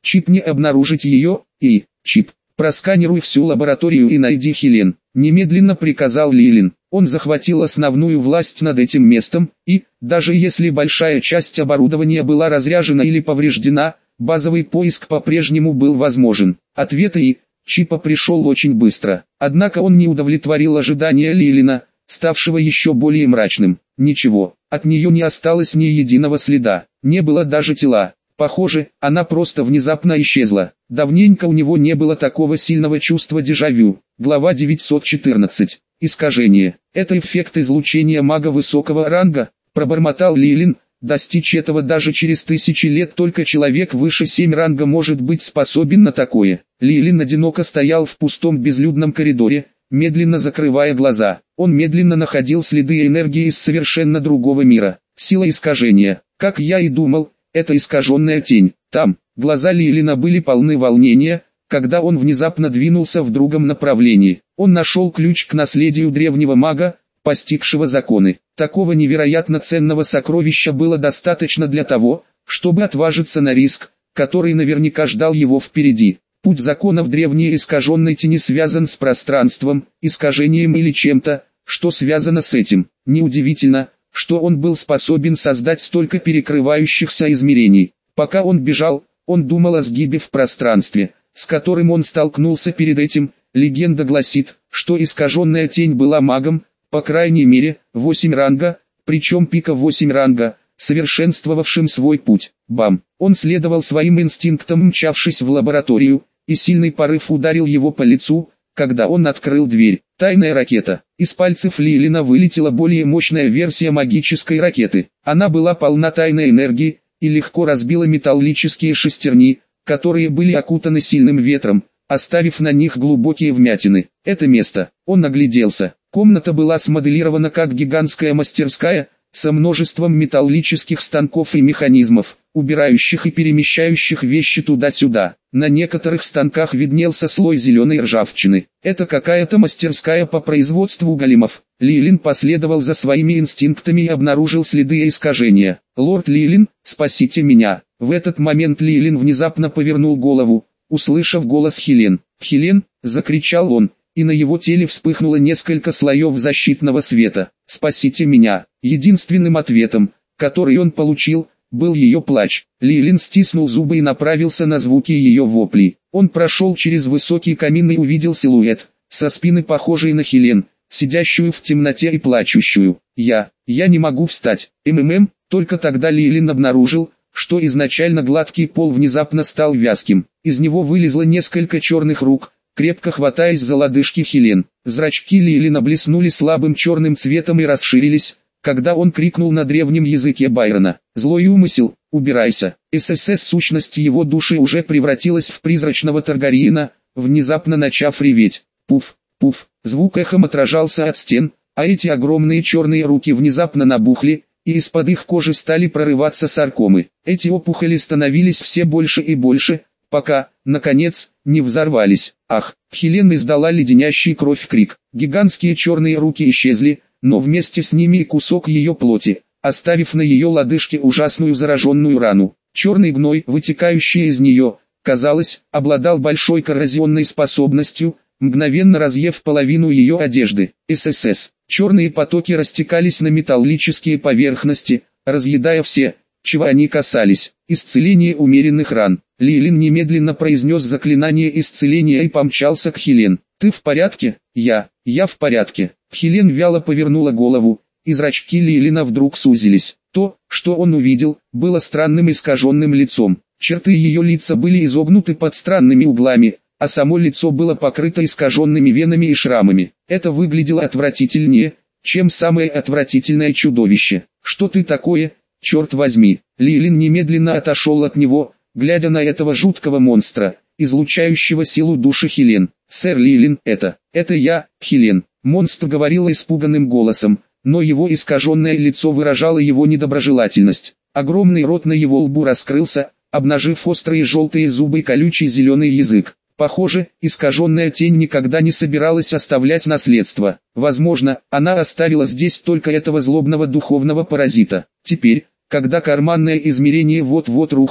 Чип, не обнаружить ее, и, Чип, просканируй всю лабораторию и найди Хелен. Немедленно приказал Лилин. Он захватил основную власть над этим местом, и, даже если большая часть оборудования была разряжена или повреждена, базовый поиск по-прежнему был возможен. Ответ и Чипа пришел очень быстро. Однако он не удовлетворил ожидания Лилина, ставшего еще более мрачным. Ничего, от нее не осталось ни единого следа, не было даже тела. Похоже, она просто внезапно исчезла. Давненько у него не было такого сильного чувства дежавю. Глава девятьсот четырнадцать. Искажение. Это эффект излучения мага высокого ранга, пробормотал Лилин. Достичь этого даже через тысячи лет только человек выше семь ранга может быть способен на такое. Лилин одиноко стоял в пустом безлюдном коридоре, медленно закрывая глаза. Он медленно находил следы энергии из совершенно другого мира. Сила искажения. Как я и думал, это искаженная тень. Там, глаза Лилина были полны волнения, когда он внезапно двинулся в другом направлении. Он нашел ключ к наследию древнего мага, постигшего законы. Такого невероятно ценного сокровища было достаточно для того, чтобы отважиться на риск, который наверняка ждал его впереди. Путь законов древней искаженной тени связан с пространством, искажением или чем-то, что связано с этим. Неудивительно, что он был способен создать столько перекрывающихся измерений. Пока он бежал, он думал о сгибе в пространстве, с которым он столкнулся перед этим. Легенда гласит, что искаженная тень была магом, по крайней мере, восемь ранга, причем пика восемь ранга, совершенствовавшим свой путь. Бам! Он следовал своим инстинктам, мчавшись в лабораторию, и сильный порыв ударил его по лицу, когда он открыл дверь. Тайная ракета. Из пальцев Лилина вылетела более мощная версия магической ракеты. Она была полна тайной энергии, и легко разбила металлические шестерни, которые были окутаны сильным ветром, оставив на них глубокие вмятины. Это место. Он огляделся. Комната была смоделирована как гигантская мастерская, со множеством металлических станков и механизмов, убирающих и перемещающих вещи туда-сюда. На некоторых станках виднелся слой зеленой ржавчины. Это какая-то мастерская по производству големов. Лилин последовал за своими инстинктами и обнаружил следы искажения. «Лорд Лилин, спасите меня!» В этот момент Лилин внезапно повернул голову, услышав голос Хелен. «Хелен!» — закричал он, и на его теле вспыхнуло несколько слоев защитного света. «Спасите меня!» Единственным ответом, который он получил, был ее плач. Лилин стиснул зубы и направился на звуки ее воплей. Он прошел через высокий камин и увидел силуэт, со спины похожий на Хелен, сидящую в темноте и плачущую. «Я, я не могу встать!» МММ, только тогда Лилин обнаружил, что изначально гладкий пол внезапно стал вязким. Из него вылезло несколько черных рук, крепко хватаясь за лодыжки Хелен. Зрачки Лилина блеснули слабым черным цветом и расширились, когда он крикнул на древнем языке Байрона: «Злой умысел, убирайся!» ССС сущность его души уже превратилась в призрачного Таргариена, внезапно начав реветь. Пуф, пуф, звук эхом отражался от стен, а эти огромные черные руки внезапно набухли, и из-под их кожи стали прорываться саркомы. Эти опухоли становились все больше и больше, пока, наконец, не взорвались. Ах! Хелен издала леденящий кровь крик. Гигантские черные руки исчезли, но вместе с ними и кусок ее плоти, оставив на ее лодыжке ужасную зараженную рану. Черный гной, вытекающий из нее, казалось, обладал большой коррозионной способностью, мгновенно разъев половину ее одежды. ССС. Черные потоки растекались на металлические поверхности, разъедая все, чего они касались. Исцеление умеренных ран. Лилин немедленно произнес заклинание исцеления и помчался к Хелен. «Ты в порядке?» «Я, я в порядке». Хелен вяло повернула голову, и зрачки Лилина вдруг сузились. То, что он увидел, было странным искаженным лицом. Черты ее лица были изогнуты под странными углами, а само лицо было покрыто искаженными венами и шрамами. Это выглядело отвратительнее, чем самое отвратительное чудовище. «Что ты такое, черт возьми?» Лилин немедленно отошел от него, глядя на этого жуткого монстра, излучающего силу души Хелен. «Сэр Лилин, это, это я, Хелен». Монстр говорил испуганным голосом, но его искаженное лицо выражало его недоброжелательность. Огромный рот на его лбу раскрылся, обнажив острые желтые зубы и колючий зеленый язык. Похоже, искаженная тень никогда не собиралась оставлять наследство. Возможно, она оставила здесь только этого злобного духовного паразита. Теперь, когда карманное измерение вот-вот рухнет,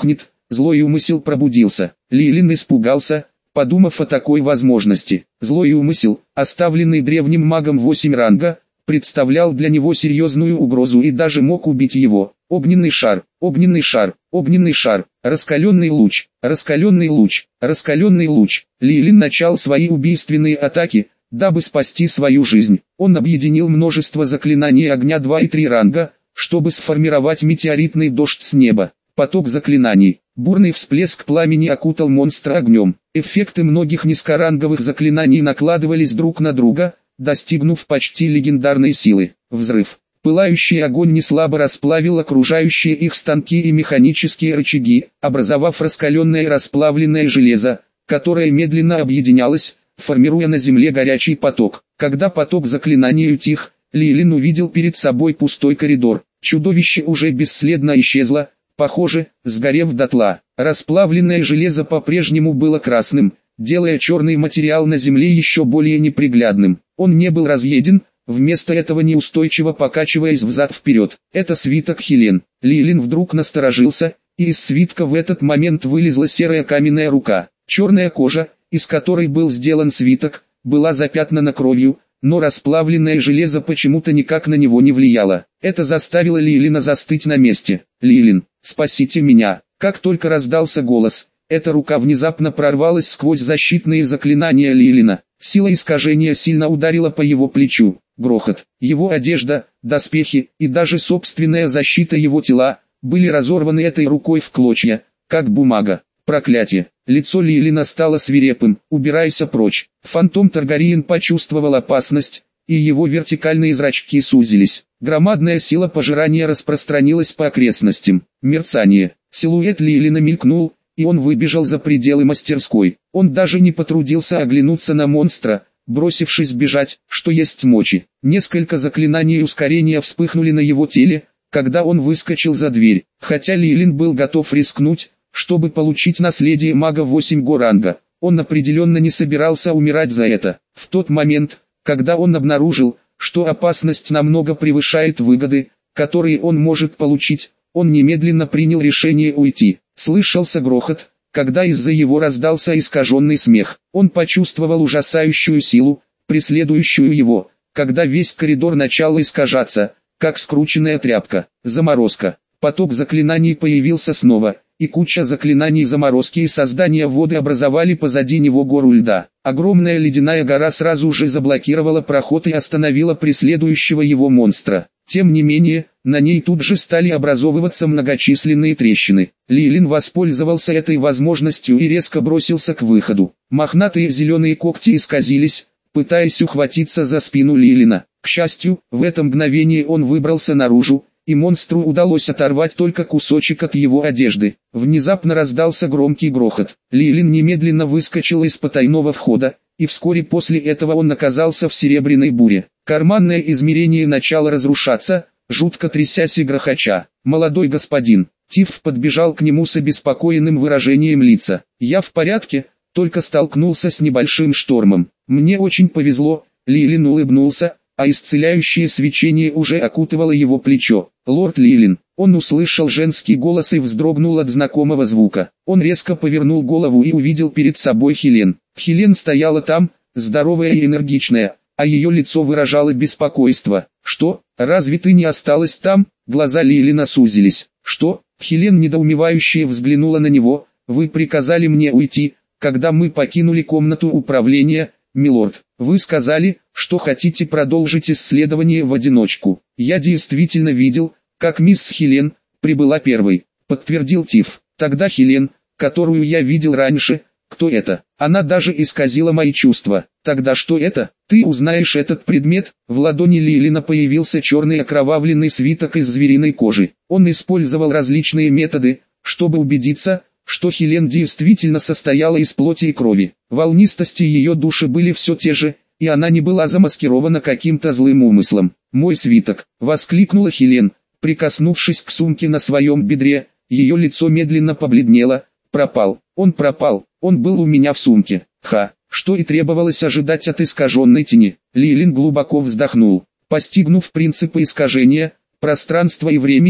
злой умысел пробудился. Лилин испугался, подумав о такой возможности. Злой умысел, оставленный древним магом восемь ранга, представлял для него серьезную угрозу и даже мог убить его. Огненный шар, огненный шар, огненный шар, раскаленный луч, раскаленный луч, раскаленный луч. Лилин начал свои убийственные атаки, дабы спасти свою жизнь. Он объединил множество заклинаний огня два и три ранга, чтобы сформировать метеоритный дождь с неба. Поток заклинаний, бурный всплеск пламени окутал монстра огнем. Эффекты многих низкоранговых заклинаний накладывались друг на друга, достигнув почти легендарной силы. Взрыв. Пылающий огонь неслабо расплавил окружающие их станки и механические рычаги, образовав раскаленное и расплавленное железо, которое медленно объединялось, формируя на земле горячий поток. Когда поток заклинаний утих, Лилин увидел перед собой пустой коридор. Чудовище уже бесследно исчезло, похоже, сгорев дотла. Расплавленное железо по-прежнему было красным, делая черный материал на земле еще более неприглядным. Он не был разъеден, вместо этого неустойчиво покачиваясь взад-вперед. Это свиток Хелен. Лилин вдруг насторожился, и из свитка в этот момент вылезла серая каменная рука. Черная кожа, из которой был сделан свиток, была запятнана кровью, но расплавленное железо почему-то никак на него не влияло. Это заставило Лилина застыть на месте. «Лилин, спасите меня!» Как только раздался голос, эта рука внезапно прорвалась сквозь защитные заклинания Лилина. Сила искажения сильно ударила по его плечу. Грохот. Его одежда, доспехи и даже собственная защита его тела были разорваны этой рукой в клочья, как бумага. Проклятие. Лицо Лилина стало свирепым. «Убирайся прочь». Фантом Таргариен почувствовал опасность, и его вертикальные зрачки сузились. Громадная сила пожирания распространилась по окрестностям. Мерцание. Силуэт Лилина мелькнул, и он выбежал за пределы мастерской. Он даже не потрудился оглянуться на монстра, бросившись бежать, что есть мочи. Несколько заклинаний ускорения вспыхнули на его теле, когда он выскочил за дверь. Хотя Лилин был готов рискнуть, чтобы получить наследие мага восемь го ранга, он определенно не собирался умирать за это. В тот момент, когда он обнаружил, что опасность намного превышает выгоды, которые он может получить, он немедленно принял решение уйти. Слышался грохот, когда из-за его раздался искаженный смех. Он почувствовал ужасающую силу, преследующую его, когда весь коридор начал искажаться, как скрученная тряпка. Заморозка. Поток заклинаний появился снова, и куча заклинаний заморозки и создания воды образовали позади него гору льда. Огромная ледяная гора сразу же заблокировала проход и остановила преследующего его монстра. Тем не менее, на ней тут же стали образовываться многочисленные трещины. Лилин воспользовался этой возможностью и резко бросился к выходу. Мохнатые зеленые когти исказились, пытаясь ухватиться за спину Лилина. К счастью, в это мгновение он выбрался наружу, и монстру удалось оторвать только кусочек от его одежды. Внезапно раздался громкий грохот. Лилин немедленно выскочил из потайного входа, и вскоре после этого он оказался в серебряной буре. Карманное измерение начало разрушаться, жутко трясясь и грохоча. «Молодой господин», Тиф подбежал к нему с обеспокоенным выражением лица. «Я в порядке, только столкнулся с небольшим штормом. Мне очень повезло», Лилин улыбнулся, а исцеляющее свечение уже окутывало его плечо. «Лорд Лилин». Он услышал женский голос и вздрогнул от знакомого звука. Он резко повернул голову и увидел перед собой Хелен. Хелен стояла там, здоровая и энергичная, а ее лицо выражало беспокойство. «Что, разве ты не осталась там?» Глаза Лилина сузились. «Что?» Хелен недоумевающе взглянула на него. «Вы приказали мне уйти, когда мы покинули комнату управления, милорд. Вы сказали, что хотите продолжить исследование в одиночку. Я действительно видел, как мисс Хелен прибыла первой», подтвердил Тиф. «Тогда Хелен, которую я видел раньше, кто это? Она даже исказила мои чувства. Тогда что это? Ты узнаешь этот предмет». В ладони Лилина появился черный окровавленный свиток из звериной кожи. Он использовал различные методы, чтобы убедиться, что Хелен действительно состояла из плоти и крови. Волнистости ее души были все те же, и она не была замаскирована каким-то злым умыслом. «Мой свиток!» — воскликнула Хелен, прикоснувшись к сумке на своем бедре. Ее лицо медленно побледнело. «Пропал! Он пропал! Он был у меня в сумке!» «Ха!» Что и требовалось ожидать от искаженной тени. Лилин глубоко вздохнул. Постигнув принципы искажения, пространства и времени,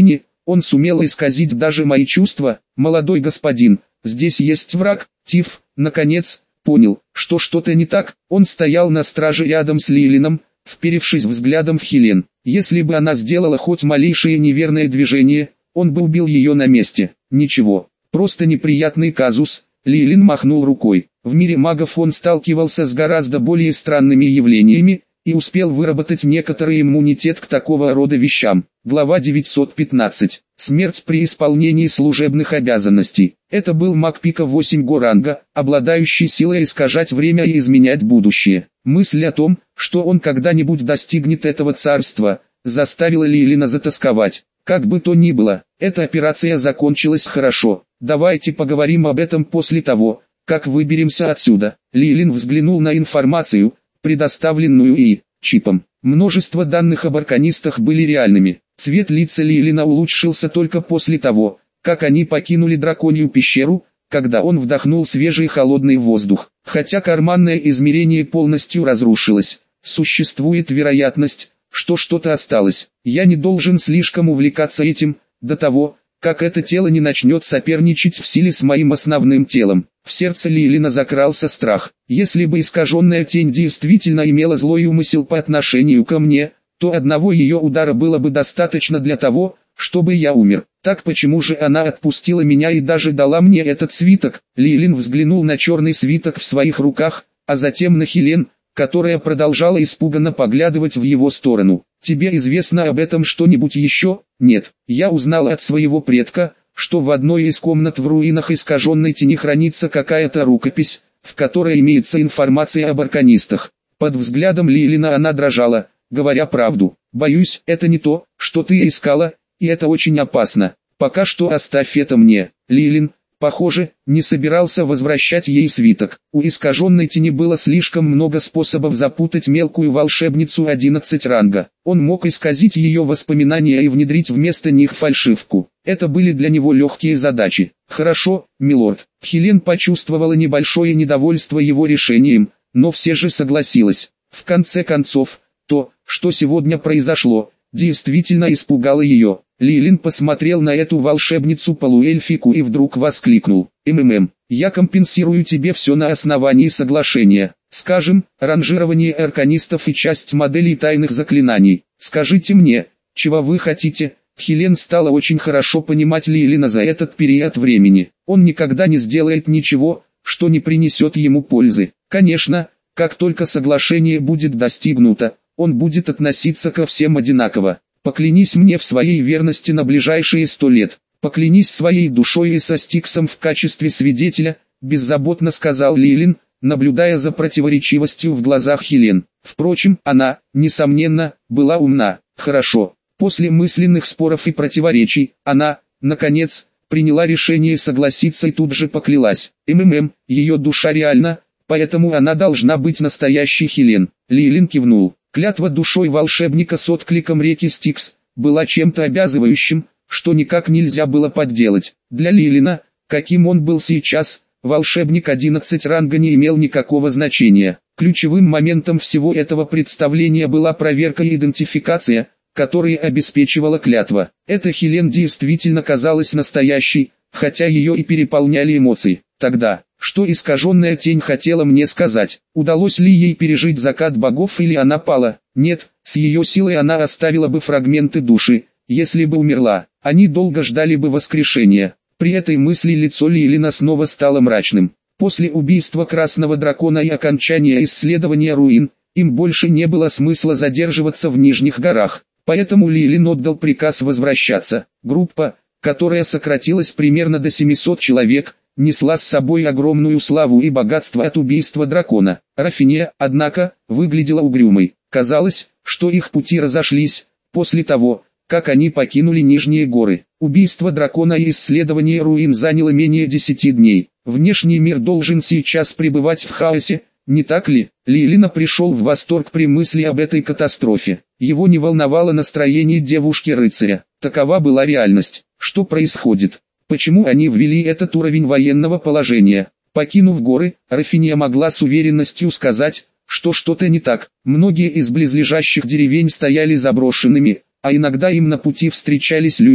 Он сумел исказить даже мои чувства. Молодой господин, здесь есть враг. Тиф, наконец, понял, что что-то не так. Он стоял на страже рядом с Лейлином, вперевшись взглядом в Хелен. Если бы она сделала хоть малейшее неверное движение, он бы убил ее на месте. Ничего, просто неприятный казус. Лейлин махнул рукой. В мире магов он сталкивался с гораздо более странными явлениями и успел выработать некоторый иммунитет к такого рода вещам. Глава девятьсот пятнадцать. Смерть при исполнении служебных обязанностей. Это был маг пика восемь го ранга, обладающий силой искажать время и изменять будущее. Мысль о том, что он когда-нибудь достигнет этого царства, заставила Лейлина затосковать. Как бы то ни было, эта операция закончилась хорошо. Давайте поговорим об этом после того, как выберемся отсюда. Лейлин взглянул на информацию, предоставленную и чипом. Множество данных об арканистах были реальными. Цвет лица Лейлина улучшился только после того, как они покинули драконью пещеру, когда он вдохнул свежий холодный воздух. Хотя карманное измерение полностью разрушилось, существует вероятность, что что-то осталось. Я не должен слишком увлекаться этим, до того, как это тело не начнет соперничать в силе с моим основным телом. В сердце Лейлина закрался страх. Если бы искаженная тень действительно имела злой умысел по отношению ко мне, то одного ее удара было бы достаточно для того, чтобы я умер. Так почему же она отпустила меня и даже дала мне этот свиток? Лейлин взглянул на черный свиток в своих руках, а затем на Хелен, которая продолжала испуганно поглядывать в его сторону. «Тебе известно об этом что-нибудь еще?» «Нет, я узнал от своего предка, что в одной из комнат в руинах искаженной тени хранится какая-то рукопись, в которой имеется информация об арканистах». Под взглядом Лейлина она дрожала, говоря правду. «Боюсь, это не то, что ты искала, и это очень опасно. Пока что оставь это мне». Лейлин, похоже, не собирался возвращать ей свиток. У искаженной тени было слишком много способов запутать мелкую волшебницу одиннадцать ранга. Он мог исказить ее воспоминания и внедрить вместо них фальшивку. Это были для него легкие задачи. «Хорошо, милорд». Хелен почувствовала небольшое недовольство его решением, но все же согласилась. В конце концов, то, что сегодня произошло, действительно испугало ее. Лейлин посмотрел на эту волшебницу-полуэльфику и вдруг воскликнул: «МММ, я компенсирую тебе все на основании соглашения, скажем, ранжирование арканистов и часть моделей тайных заклинаний. Скажите мне, чего вы хотите?» Хелен стала очень хорошо понимать Лейлина за этот период времени. Он никогда не сделает ничего, что не принесет ему пользы. Конечно, как только соглашение будет достигнуто, он будет относиться ко всем одинаково. «Поклянись мне в своей верности на ближайшие сто лет. Поклянись своей душой и со Стиксом в качестве свидетеля», беззаботно сказал Лейлин, наблюдая за противоречивостью в глазах Хелен. Впрочем, она, несомненно, была умна. Хорошо. После мысленных споров и противоречий, она, наконец, приняла решение согласиться и тут же поклялась. МММ, ее душа реальна, поэтому она должна быть настоящей Хелен. Лейлин кивнул. Клятва душой волшебника с откликом реки Стикс была чем-то обязывающим, что никак нельзя было подделать. Для Лейлина, каким он был сейчас, волшебник одиннадцать ранга не имел никакого значения. Ключевым моментом всего этого представления была проверка и идентификация, которые обеспечивала клятва. Эта Хелен действительно казалась настоящей, хотя ее и переполняли эмоции. Тогда, что искаженная тень хотела мне сказать? Удалось ли ей пережить закат богов или она пала? Нет, с ее силой она оставила бы фрагменты души, если бы умерла. Они долго ждали бы воскрешения. При этой мысли лицо Лейлина снова стало мрачным. После убийства Красного Дракона и окончания исследования руин, им больше не было смысла задерживаться в Нижних горах. Поэтому Лейлин отдал приказ возвращаться. Группа, которая сократилась примерно до семисот человек, несла с собой огромную славу и богатство от убийства дракона. Рафиния, однако, выглядела угрюмой. Казалось, что их пути разошлись, после того, как они покинули Нижние горы. Убийство дракона и исследование руин заняло менее десяти дней. Внешний мир должен сейчас пребывать в хаосе, не так ли? Лейлина пришел в восторг при мысли об этой катастрофе. Его не волновало настроение девушки-рыцаря. Такова была реальность. Что происходит? Почему они ввели этот уровень военного положения? Покинув горы, Рафиния могла с уверенностью сказать, что что-то не так. Многие из близлежащих деревень стояли заброшенными, а иногда им на пути встречались люди,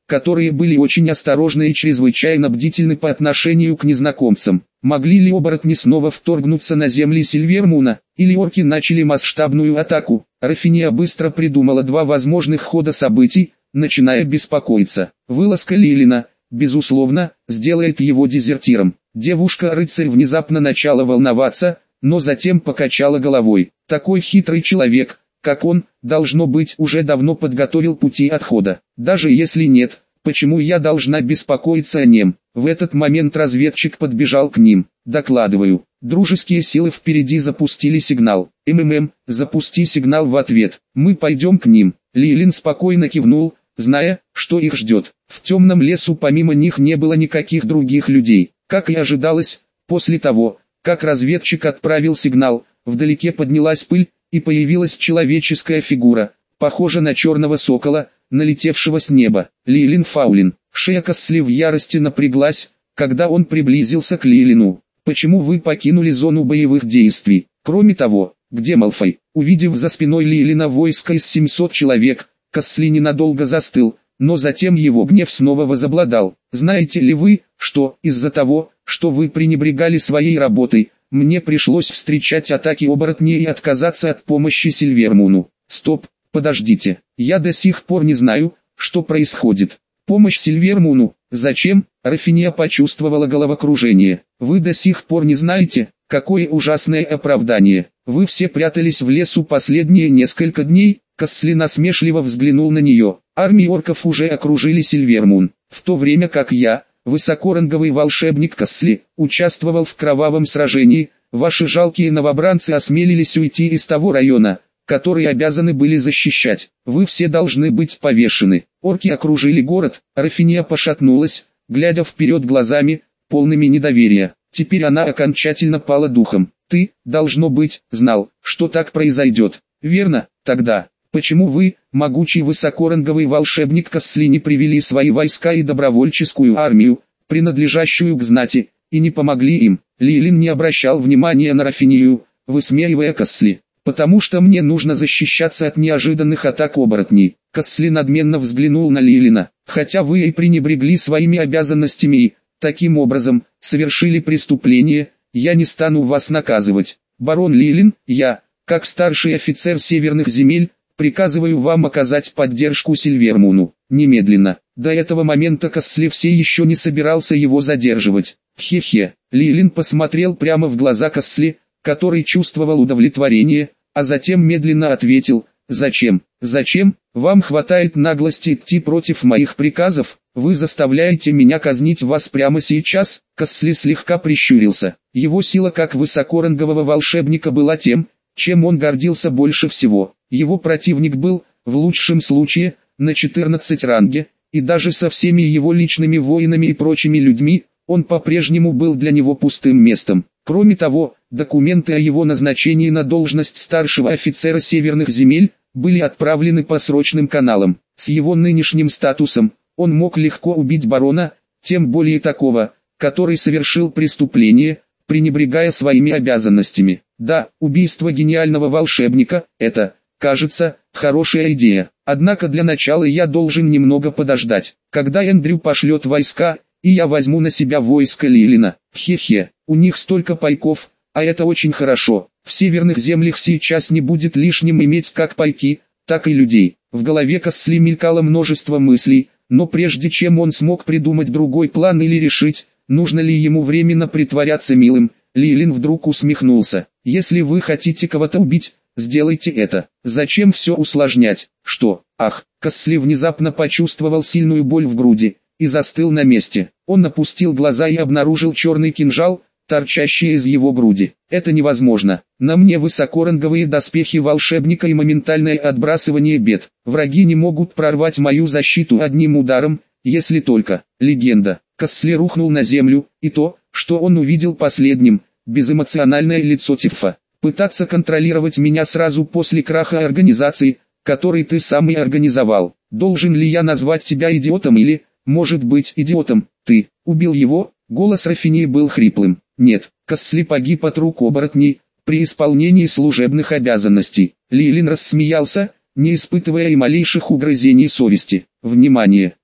которые были очень осторожны и чрезвычайно бдительны по отношению к незнакомцам. Могли ли оборотни снова вторгнуться на земли Сильвермуна, или орки начали масштабную атаку? Рафиния быстро придумала два возможных хода событий, начиная беспокоиться. Вылазка Лилина, безусловно, сделает его дезертиром. Девушка-рыцарь внезапно начала волноваться, но затем покачала головой. Такой хитрый человек, как он, должно быть, уже давно подготовил пути отхода. Даже если нет, почему я должна беспокоиться о нем? В этот момент разведчик подбежал к ним. Докладываю. Дружеские силы впереди запустили сигнал. МММ, запусти сигнал в ответ. Мы пойдем к ним. Лилин спокойно кивнул, зная, что их ждет. В темном лесу помимо них не было никаких других людей. Как и ожидалось, после того, как разведчик отправил сигнал, вдалеке поднялась пыль, и появилась человеческая фигура, похожа на черного сокола, налетевшего с неба. Лилин Фаулин. Шея Кассли в ярости напряглась, когда он приблизился к Лилину. «Почему вы покинули зону боевых действий? Кроме того, где Малфой?» Увидев за спиной Лилина войско из семисот человек, Кассли ненадолго застыл, но затем его гнев снова возобладал. «Знаете ли вы, что, из-за того, что вы пренебрегали своей работой, мне пришлось встречать атаки оборотней и отказаться от помощи Сильвермуну?» «Стоп, подождите, я до сих пор не знаю, что происходит. Помощь Сильвермуну? Зачем?» Рафиния почувствовала головокружение. «Вы до сих пор не знаете, какое ужасное оправдание. Вы все прятались в лесу последние несколько дней?» Кассли насмешливо взглянул на нее. «Армии орков уже окружили Сильвермун, в то время как я, высокоранговый волшебник Кассли, участвовал в кровавом сражении. Ваши жалкие новобранцы осмелились уйти из того района, который обязаны были защищать. Вы все должны быть повешены». Орки окружили город. Рафиния пошатнулась, глядя вперед глазами, полными недоверия. Теперь она окончательно пала духом. «Ты, должно быть, знал, что так произойдет. Верно? Тогда почему вы, могучий высокоранговый волшебник Кассли, не привели свои войска и добровольческую армию, принадлежащую к знати, и не помогли им?» Лилин не обращал внимания на Рафинию, высмеивая Кассли. «Потому что мне нужно защищаться от неожиданных атак оборотней». Кассли надменно взглянул на Лилина. «Хотя вы и пренебрегли своими обязанностями и, таким образом, совершили преступление, я не стану вас наказывать. Барон Лилин, я, как старший офицер северных земель, приказываю вам оказать поддержку Сильвермуну, немедленно». До этого момента Кассли все еще не собирался его задерживать. «Хе-хе». Лилин посмотрел прямо в глаза Кассли, который чувствовал удовлетворение, а затем медленно ответил: «Зачем? Зачем? Вам хватает наглости идти против моих приказов? Вы заставляете меня казнить вас прямо сейчас?» Кассли слегка прищурился. Его сила как высокорангового волшебника была тем, чем он гордился больше всего. Его противник был, в лучшем случае, на четырнадцать ранге, и даже со всеми его личными воинами и прочими людьми, он по-прежнему был для него пустым местом. Кроме того, документы о его назначении на должность старшего офицера северных земель были отправлены по срочным каналам. С его нынешним статусом, он мог легко убить барона, тем более такого, который совершил преступление, пренебрегая своими обязанностями. Да, убийство гениального волшебника – это, кажется, хорошая идея. Однако для начала я должен немного подождать, когда Эндрю пошлет войска, и я возьму на себя войско Лилина. Хе-хе, у них столько пайков, а это очень хорошо. В северных землях сейчас не будет лишним иметь как пайки, так и людей. В голове Кассли мелькало множество мыслей, но прежде чем он смог придумать другой план или решить, нужно ли ему временно притворяться милым, Лилин вдруг усмехнулся. «Если вы хотите кого-то убить, сделайте это. Зачем все усложнять?» «Что? Ах!» Кассли внезапно почувствовал сильную боль в груди и застыл на месте. Он опустил глаза и обнаружил черный кинжал, торчащий из его груди. «Это невозможно. На мне высокоранговые доспехи волшебника и моментальное отбрасывание бед. Враги не могут прорвать мою защиту одним ударом, если только...» Легенда. Кассли рухнул на землю, и то, что он увидел последним, безэмоциональное лицо Тиффа. «Пытаться контролировать меня сразу после краха организации, который ты сам и организовал. Должен ли я назвать тебя идиотом или, может быть, идиотом? Ты убил его?» Голос Рафинии был хриплым. «Нет, Кассли погиб от рук оборотней, при исполнении служебных обязанностей». Лилин рассмеялся, не испытывая и малейших угрызений совести. «Внимание!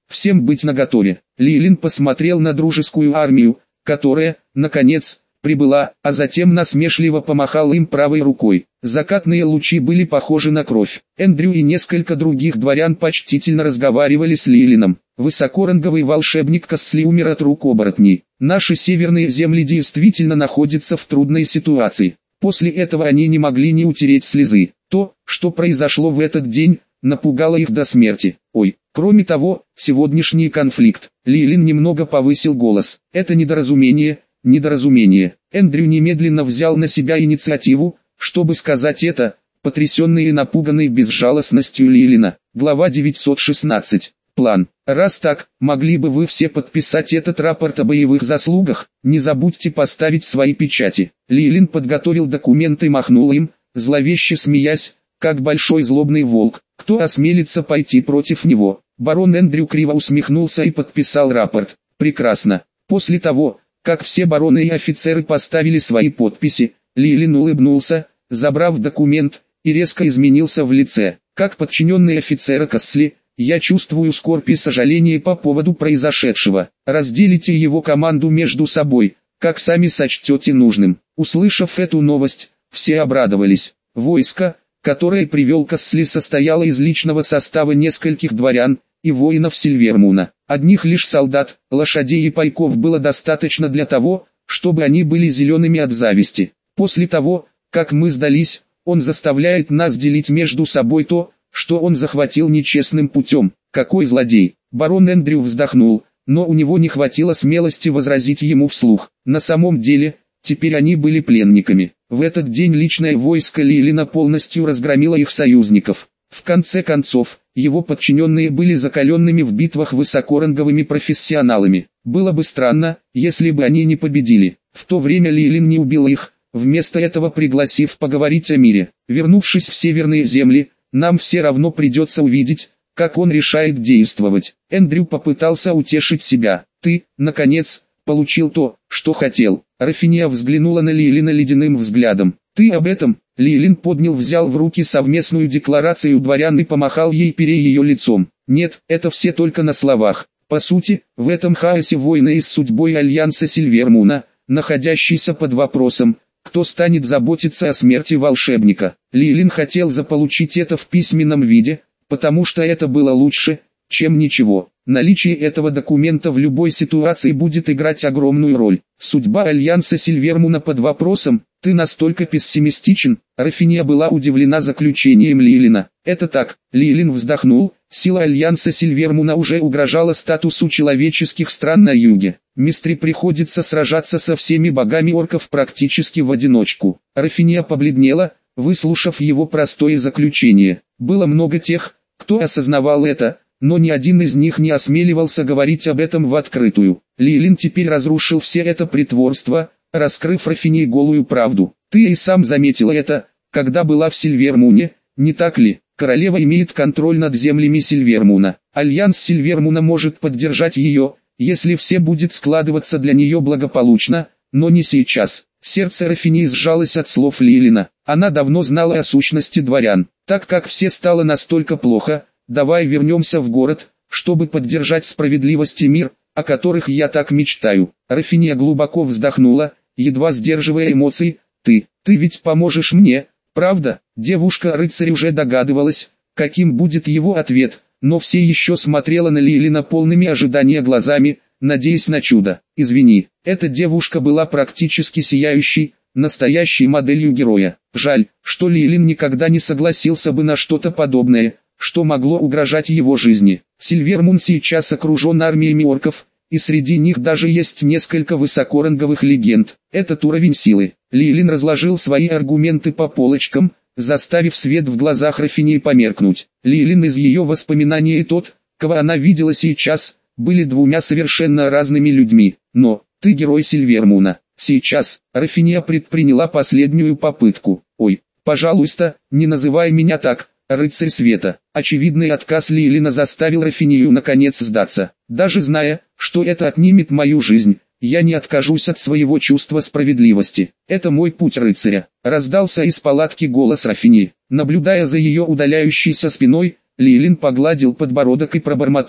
всем быть наготове. Лилин посмотрел на дружескую армию, которая, наконец, прибыла, а затем насмешливо помахал им правой рукой. Закатные лучи были похожи на кровь. Эндрю и несколько других дворян почтительно разговаривали с Лилином. Высокоранговый волшебник Кастли умер от рук оборотней. Наши северные земли действительно находятся в трудной ситуации. После этого они не могли не утереть слезы. То, что произошло в этот день, напугало их до смерти. Ой, кроме того, сегодняшний конфликт. Лилин немного повысил голос. Это недоразумение, недоразумение. Эндрю немедленно взял на себя инициативу, чтобы сказать это, потрясенный и напуганный безжалостностью Лилина. Глава девятьсот шестнадцать. План. Раз так, могли бы вы все подписать этот рапорт о боевых заслугах, не забудьте поставить свои печати. Лилин подготовил документы и махнул им, зловеще смеясь, как большой злобный волк. Кто осмелится пойти против него? Барон Эндрю криво усмехнулся и подписал рапорт. Прекрасно. После того, как все бароны и офицеры поставили свои подписи, Лилин улыбнулся, забрав документ, и резко изменился в лице. Как подчиненный офицера Кастли, я чувствую скорбь и сожаление по поводу произошедшего. Разделите его команду между собой, как сами сочтете нужным. Услышав эту новость, все обрадовались. Войско, которое привел Кастли, состояло из личного состава нескольких дворян и воинов Сильвермуна. Одних лишь солдат, лошадей и пайков было достаточно для того, чтобы они были зелеными от зависти. После того, как мы сдались, он заставляет нас делить между собой то, что он захватил нечестным путем. Какой злодей! Барон Эндрю вздохнул, но у него не хватило смелости возразить ему вслух. На самом деле, теперь они были пленниками. В этот день личное войско Лилина полностью разгромило их союзников. В конце концов, его подчиненные были закаленными в битвах высокоранговыми профессионалами. Было бы странно, если бы они не победили. В то время Лилин не убил их, вместо этого пригласив поговорить о мире. Вернувшись в северные земли, нам все равно придется увидеть, как он решает действовать. Эндрю попытался утешить себя. Ты, наконец, получил то, что хотел. Рафиния взглянула на Лилина ледяным взглядом. Ты об этом? Лилин поднял, взял в руки совместную декларацию дворян и помахал ей перед ее лицом. Нет, это все только на словах. По сути, в этом хаосе войны и с судьбой Альянса Сильвермуна, находящийся под вопросом, кто станет заботиться о смерти волшебника. Лилин хотел заполучить это в письменном виде, потому что это было лучше, чем ничего. Наличие этого документа в любой ситуации будет играть огромную роль. Судьба Альянса Сильвермуна под вопросом. Ты настолько пессимистичен? Рафиния была удивлена заключением Лилина. Это так. Лилин вздохнул. Сила Альянса Сильвермуна уже угрожала статусу человеческих стран на юге. Мистри приходится сражаться со всеми богами орков практически в одиночку. Рафиния побледнела, выслушав его простое заключение. Было много тех, кто осознавал это, но ни один из них не осмеливался говорить об этом в открытую. Лилин теперь разрушил все это притворство, раскрыв Рафинии голую правду. Ты и сам заметила это, когда была в Сильвермуне, не так ли? Королева имеет контроль над землями Сильвермуна. Альянс Сильвермуна может поддержать ее, если все будет складываться для нее благополучно, но не сейчас. Сердце Рафинии сжалось от слов Лилина. Она давно знала о сущности дворян. Так как все стало настолько плохо, давай вернемся в город, чтобы поддержать справедливость и мир, о которых я так мечтаю. Рафиния глубоко вздохнула, едва сдерживая эмоции. Ты, ты ведь поможешь мне, правда? Девушка-рыцарь уже догадывалась, каким будет его ответ, но все еще смотрела на Лилина полными ожидания глазами, надеясь на чудо. Извини, эта девушка была практически сияющей, настоящей моделью героя. Жаль, что Лилин никогда не согласился бы на что-то подобное, что могло угрожать его жизни. Сильвермун сейчас окружен армиями орков, и среди них даже есть несколько высокоранговых легенд. Этот уровень силы. Лилин разложил свои аргументы по полочкам, заставив свет в глазах Рафинии померкнуть. Лилин из ее воспоминаний и тот, кого она видела сейчас, были двумя совершенно разными людьми. Но, ты герой Сильвермуна. Сейчас, Рафиния предприняла последнюю попытку. Ой, пожалуйста, не называй меня так, рыцарь света. Очевидный отказ Лилина заставил Рафинию наконец сдаться. Даже зная, что это отнимет мою жизнь, я не откажусь от своего чувства справедливости. Это мой путь рыцаря. Раздался из палатки голос Рафинии. Наблюдая за ее удаляющейся спиной, Лилин погладил подбородок и пробормотал.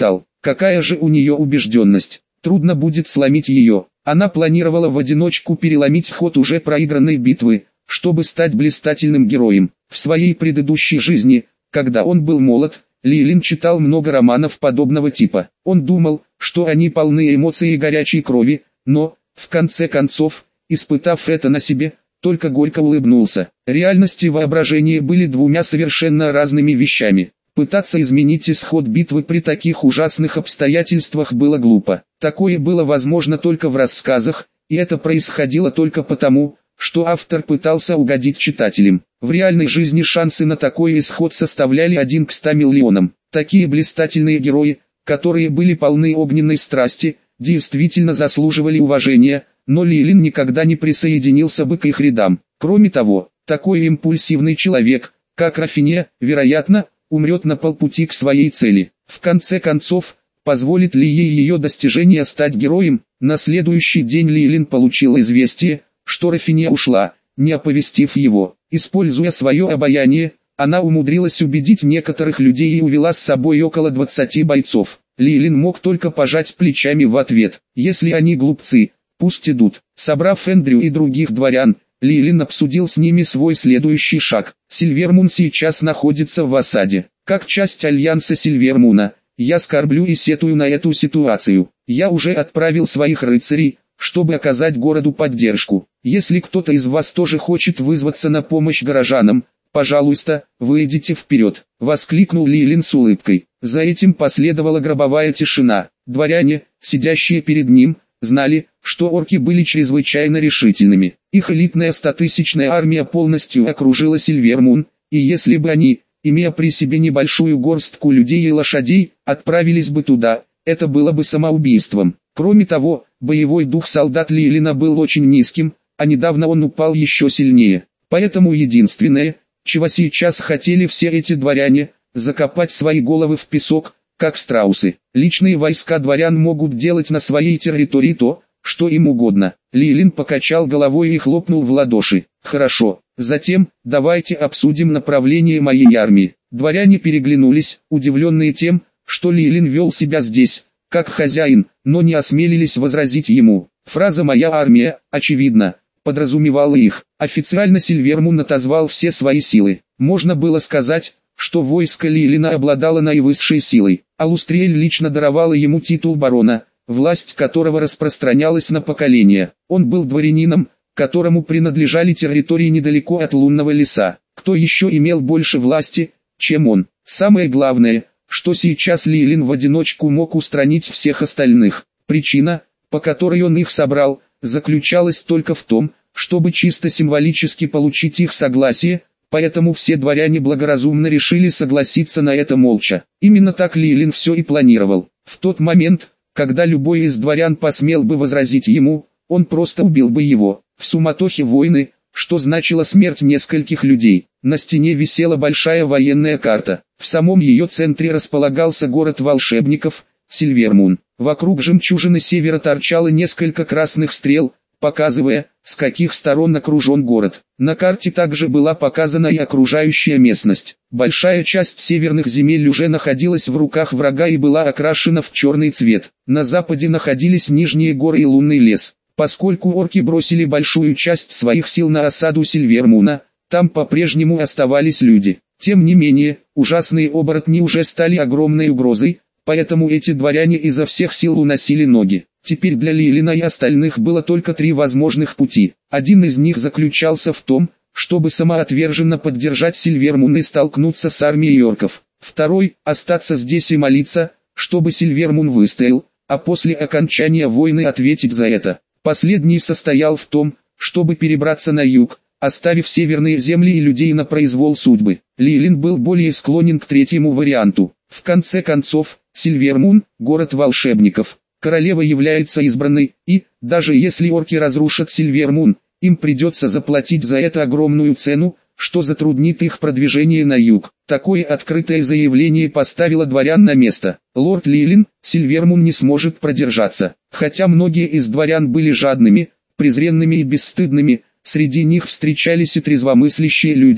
Какая же у нее убежденность. Трудно будет сломить ее. Она планировала в одиночку переломить ход уже проигранной битвы, чтобы стать блистательным героем. В своей предыдущей жизни, когда он был молод, Лилин читал много романов подобного типа. Он думал, что они полны эмоций и горячей крови, но, в конце концов, испытав это на себе, только горько улыбнулся. Реальность и воображение были двумя совершенно разными вещами. Пытаться изменить исход битвы при таких ужасных обстоятельствах было глупо. Такое было возможно только в рассказах, и это происходило только потому, что автор пытался угодить читателям. В реальной жизни шансы на такой исход составляли один к ста миллионам. Такие блистательные герои, которые были полны огненной страсти, действительно заслуживали уважения, но Лилин никогда не присоединился бы к их рядам. Кроме того, такой импульсивный человек, как Рафине, вероятно, умрет на полпути к своей цели. В конце концов, позволит ли ей ее достижение стать героем? На следующий день Лилин получил известие, что Рафине ушла, не оповестив его. Используя свое обаяние, она умудрилась убедить некоторых людей и увела с собой около двадцати бойцов. Лилин мог только пожать плечами в ответ. Если они глупцы, пусть идут. Собрав Эндрю и других дворян, Лилин обсудил с ними свой следующий шаг. Сильвермун сейчас находится в осаде. Как часть альянса Сильвермуна, я скорблю и сетую на эту ситуацию. Я уже отправил своих рыцарей, чтобы оказать городу поддержку. Если кто-то из вас тоже хочет вызваться на помощь горожанам, пожалуйста, выйдите вперед, воскликнул Лилин с улыбкой. За этим последовала гробовая тишина. Дворяне, сидящие перед ним, знали, что орки были чрезвычайно решительными. Их элитная стотысячная армия полностью окружила Сильвермун, и если бы они, имея при себе небольшую горстку людей и лошадей, отправились бы туда, это было бы самоубийством. Кроме того, боевой дух солдат Лилина был очень низким, а недавно он упал еще сильнее. Поэтому единственное, чего сейчас хотели все эти дворяне, закопать свои головы в песок, как страусы. Личные войска дворян могут делать на своей территории то, что им угодно. Лилин покачал головой и хлопнул в ладоши. Хорошо, затем, давайте обсудим направление моей армии. Дворяне переглянулись, удивленные тем, что Лилин вел себя здесь, как хозяин, но не осмелились возразить ему. Фраза «моя армия», очевидно, подразумевала их. Официально Сильвермун отозвал все свои силы. Можно было сказать, что войско Лилина обладало наивысшей силой. Алустриэль лично даровала ему титул барона, власть которого распространялась на поколения. Он был дворянином, которому принадлежали территории недалеко от лунного леса. Кто еще имел больше власти, чем он? Самое главное, что сейчас Лилин в одиночку мог устранить всех остальных. Причина, по которой он их собрал, заключалась только в том, чтобы чисто символически получить их согласие, поэтому все дворяне благоразумно решили согласиться на это молча. Именно так Лилин все и планировал. В тот момент, когда любой из дворян посмел бы возразить ему, он просто убил бы его. В суматохе войны, что значило смерть нескольких людей, на стене висела большая военная карта. В самом ее центре располагался город волшебников, Сильвермун. Вокруг жемчужины севера торчало несколько красных стрел, показывая, с каких сторон окружен город. На карте также была показана и окружающая местность. Большая часть северных земель уже находилась в руках врага и была окрашена в черный цвет. На западе находились нижние горы и лунный лес. Поскольку орки бросили большую часть своих сил на осаду Сильвермуна, там по-прежнему оставались люди. Тем не менее, ужасные оборотни уже стали огромной угрозой, поэтому эти дворяне изо всех сил уносили ноги. Теперь для Лилина и остальных было только три возможных пути. Один из них заключался в том, чтобы самоотверженно поддержать Сильвермун и столкнуться с армией орков. Второй – остаться здесь и молиться, чтобы Сильвермун выстоял, а после окончания войны ответить за это. Последний состоял в том, чтобы перебраться на юг, оставив северные земли и людей на произвол судьбы. Лилин был более склонен к третьему варианту. В конце концов, Сильвермун – город волшебников. Королева является избранной, и, даже если орки разрушат Сильвермун, им придется заплатить за это огромную цену, что затруднит их продвижение на юг. Такое открытое заявление поставило дворян на место. Лорд Лилин, Сильвермун не сможет продержаться. Хотя многие из дворян были жадными, презренными и бесстыдными, среди них встречались и трезвомыслящие люди,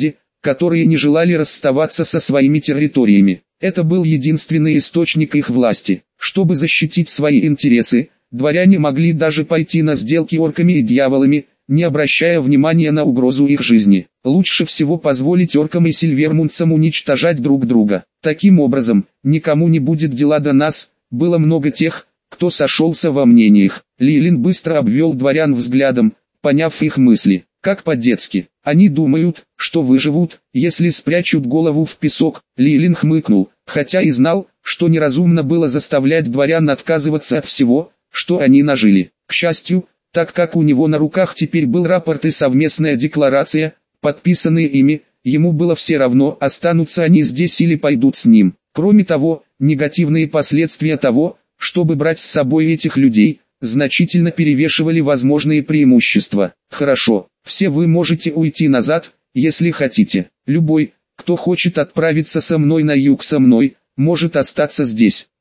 которые не желали расставаться со своими территориями. Это был единственный источник их власти. Чтобы защитить свои интересы, дворяне могли даже пойти на сделки орками и дьяволами, не обращая внимания на угрозу их жизни. Лучше всего позволить оркам и сильвермунцам уничтожать друг друга. Таким образом, никому не будет дела до нас. Было много тех, кто сошелся во мнениях. Лилин быстро обвел дворян взглядом, поняв их мысли. Как по-детски. Они думают, что выживут, если спрячут голову в песок. Лилин хмыкнул, хотя и знал, что неразумно было заставлять дворян отказываться от всего, что они нажили. К счастью, так как у него на руках теперь был рапорт и совместная декларация, подписанные ими, ему было все равно, останутся они здесь или пойдут с ним. Кроме того, негативные последствия того, чтобы брать с собой этих людей, значительно перевешивали возможные преимущества. Хорошо, все вы можете уйти назад, если хотите. Любой, кто хочет отправиться со мной на юг со мной, может остаться здесь.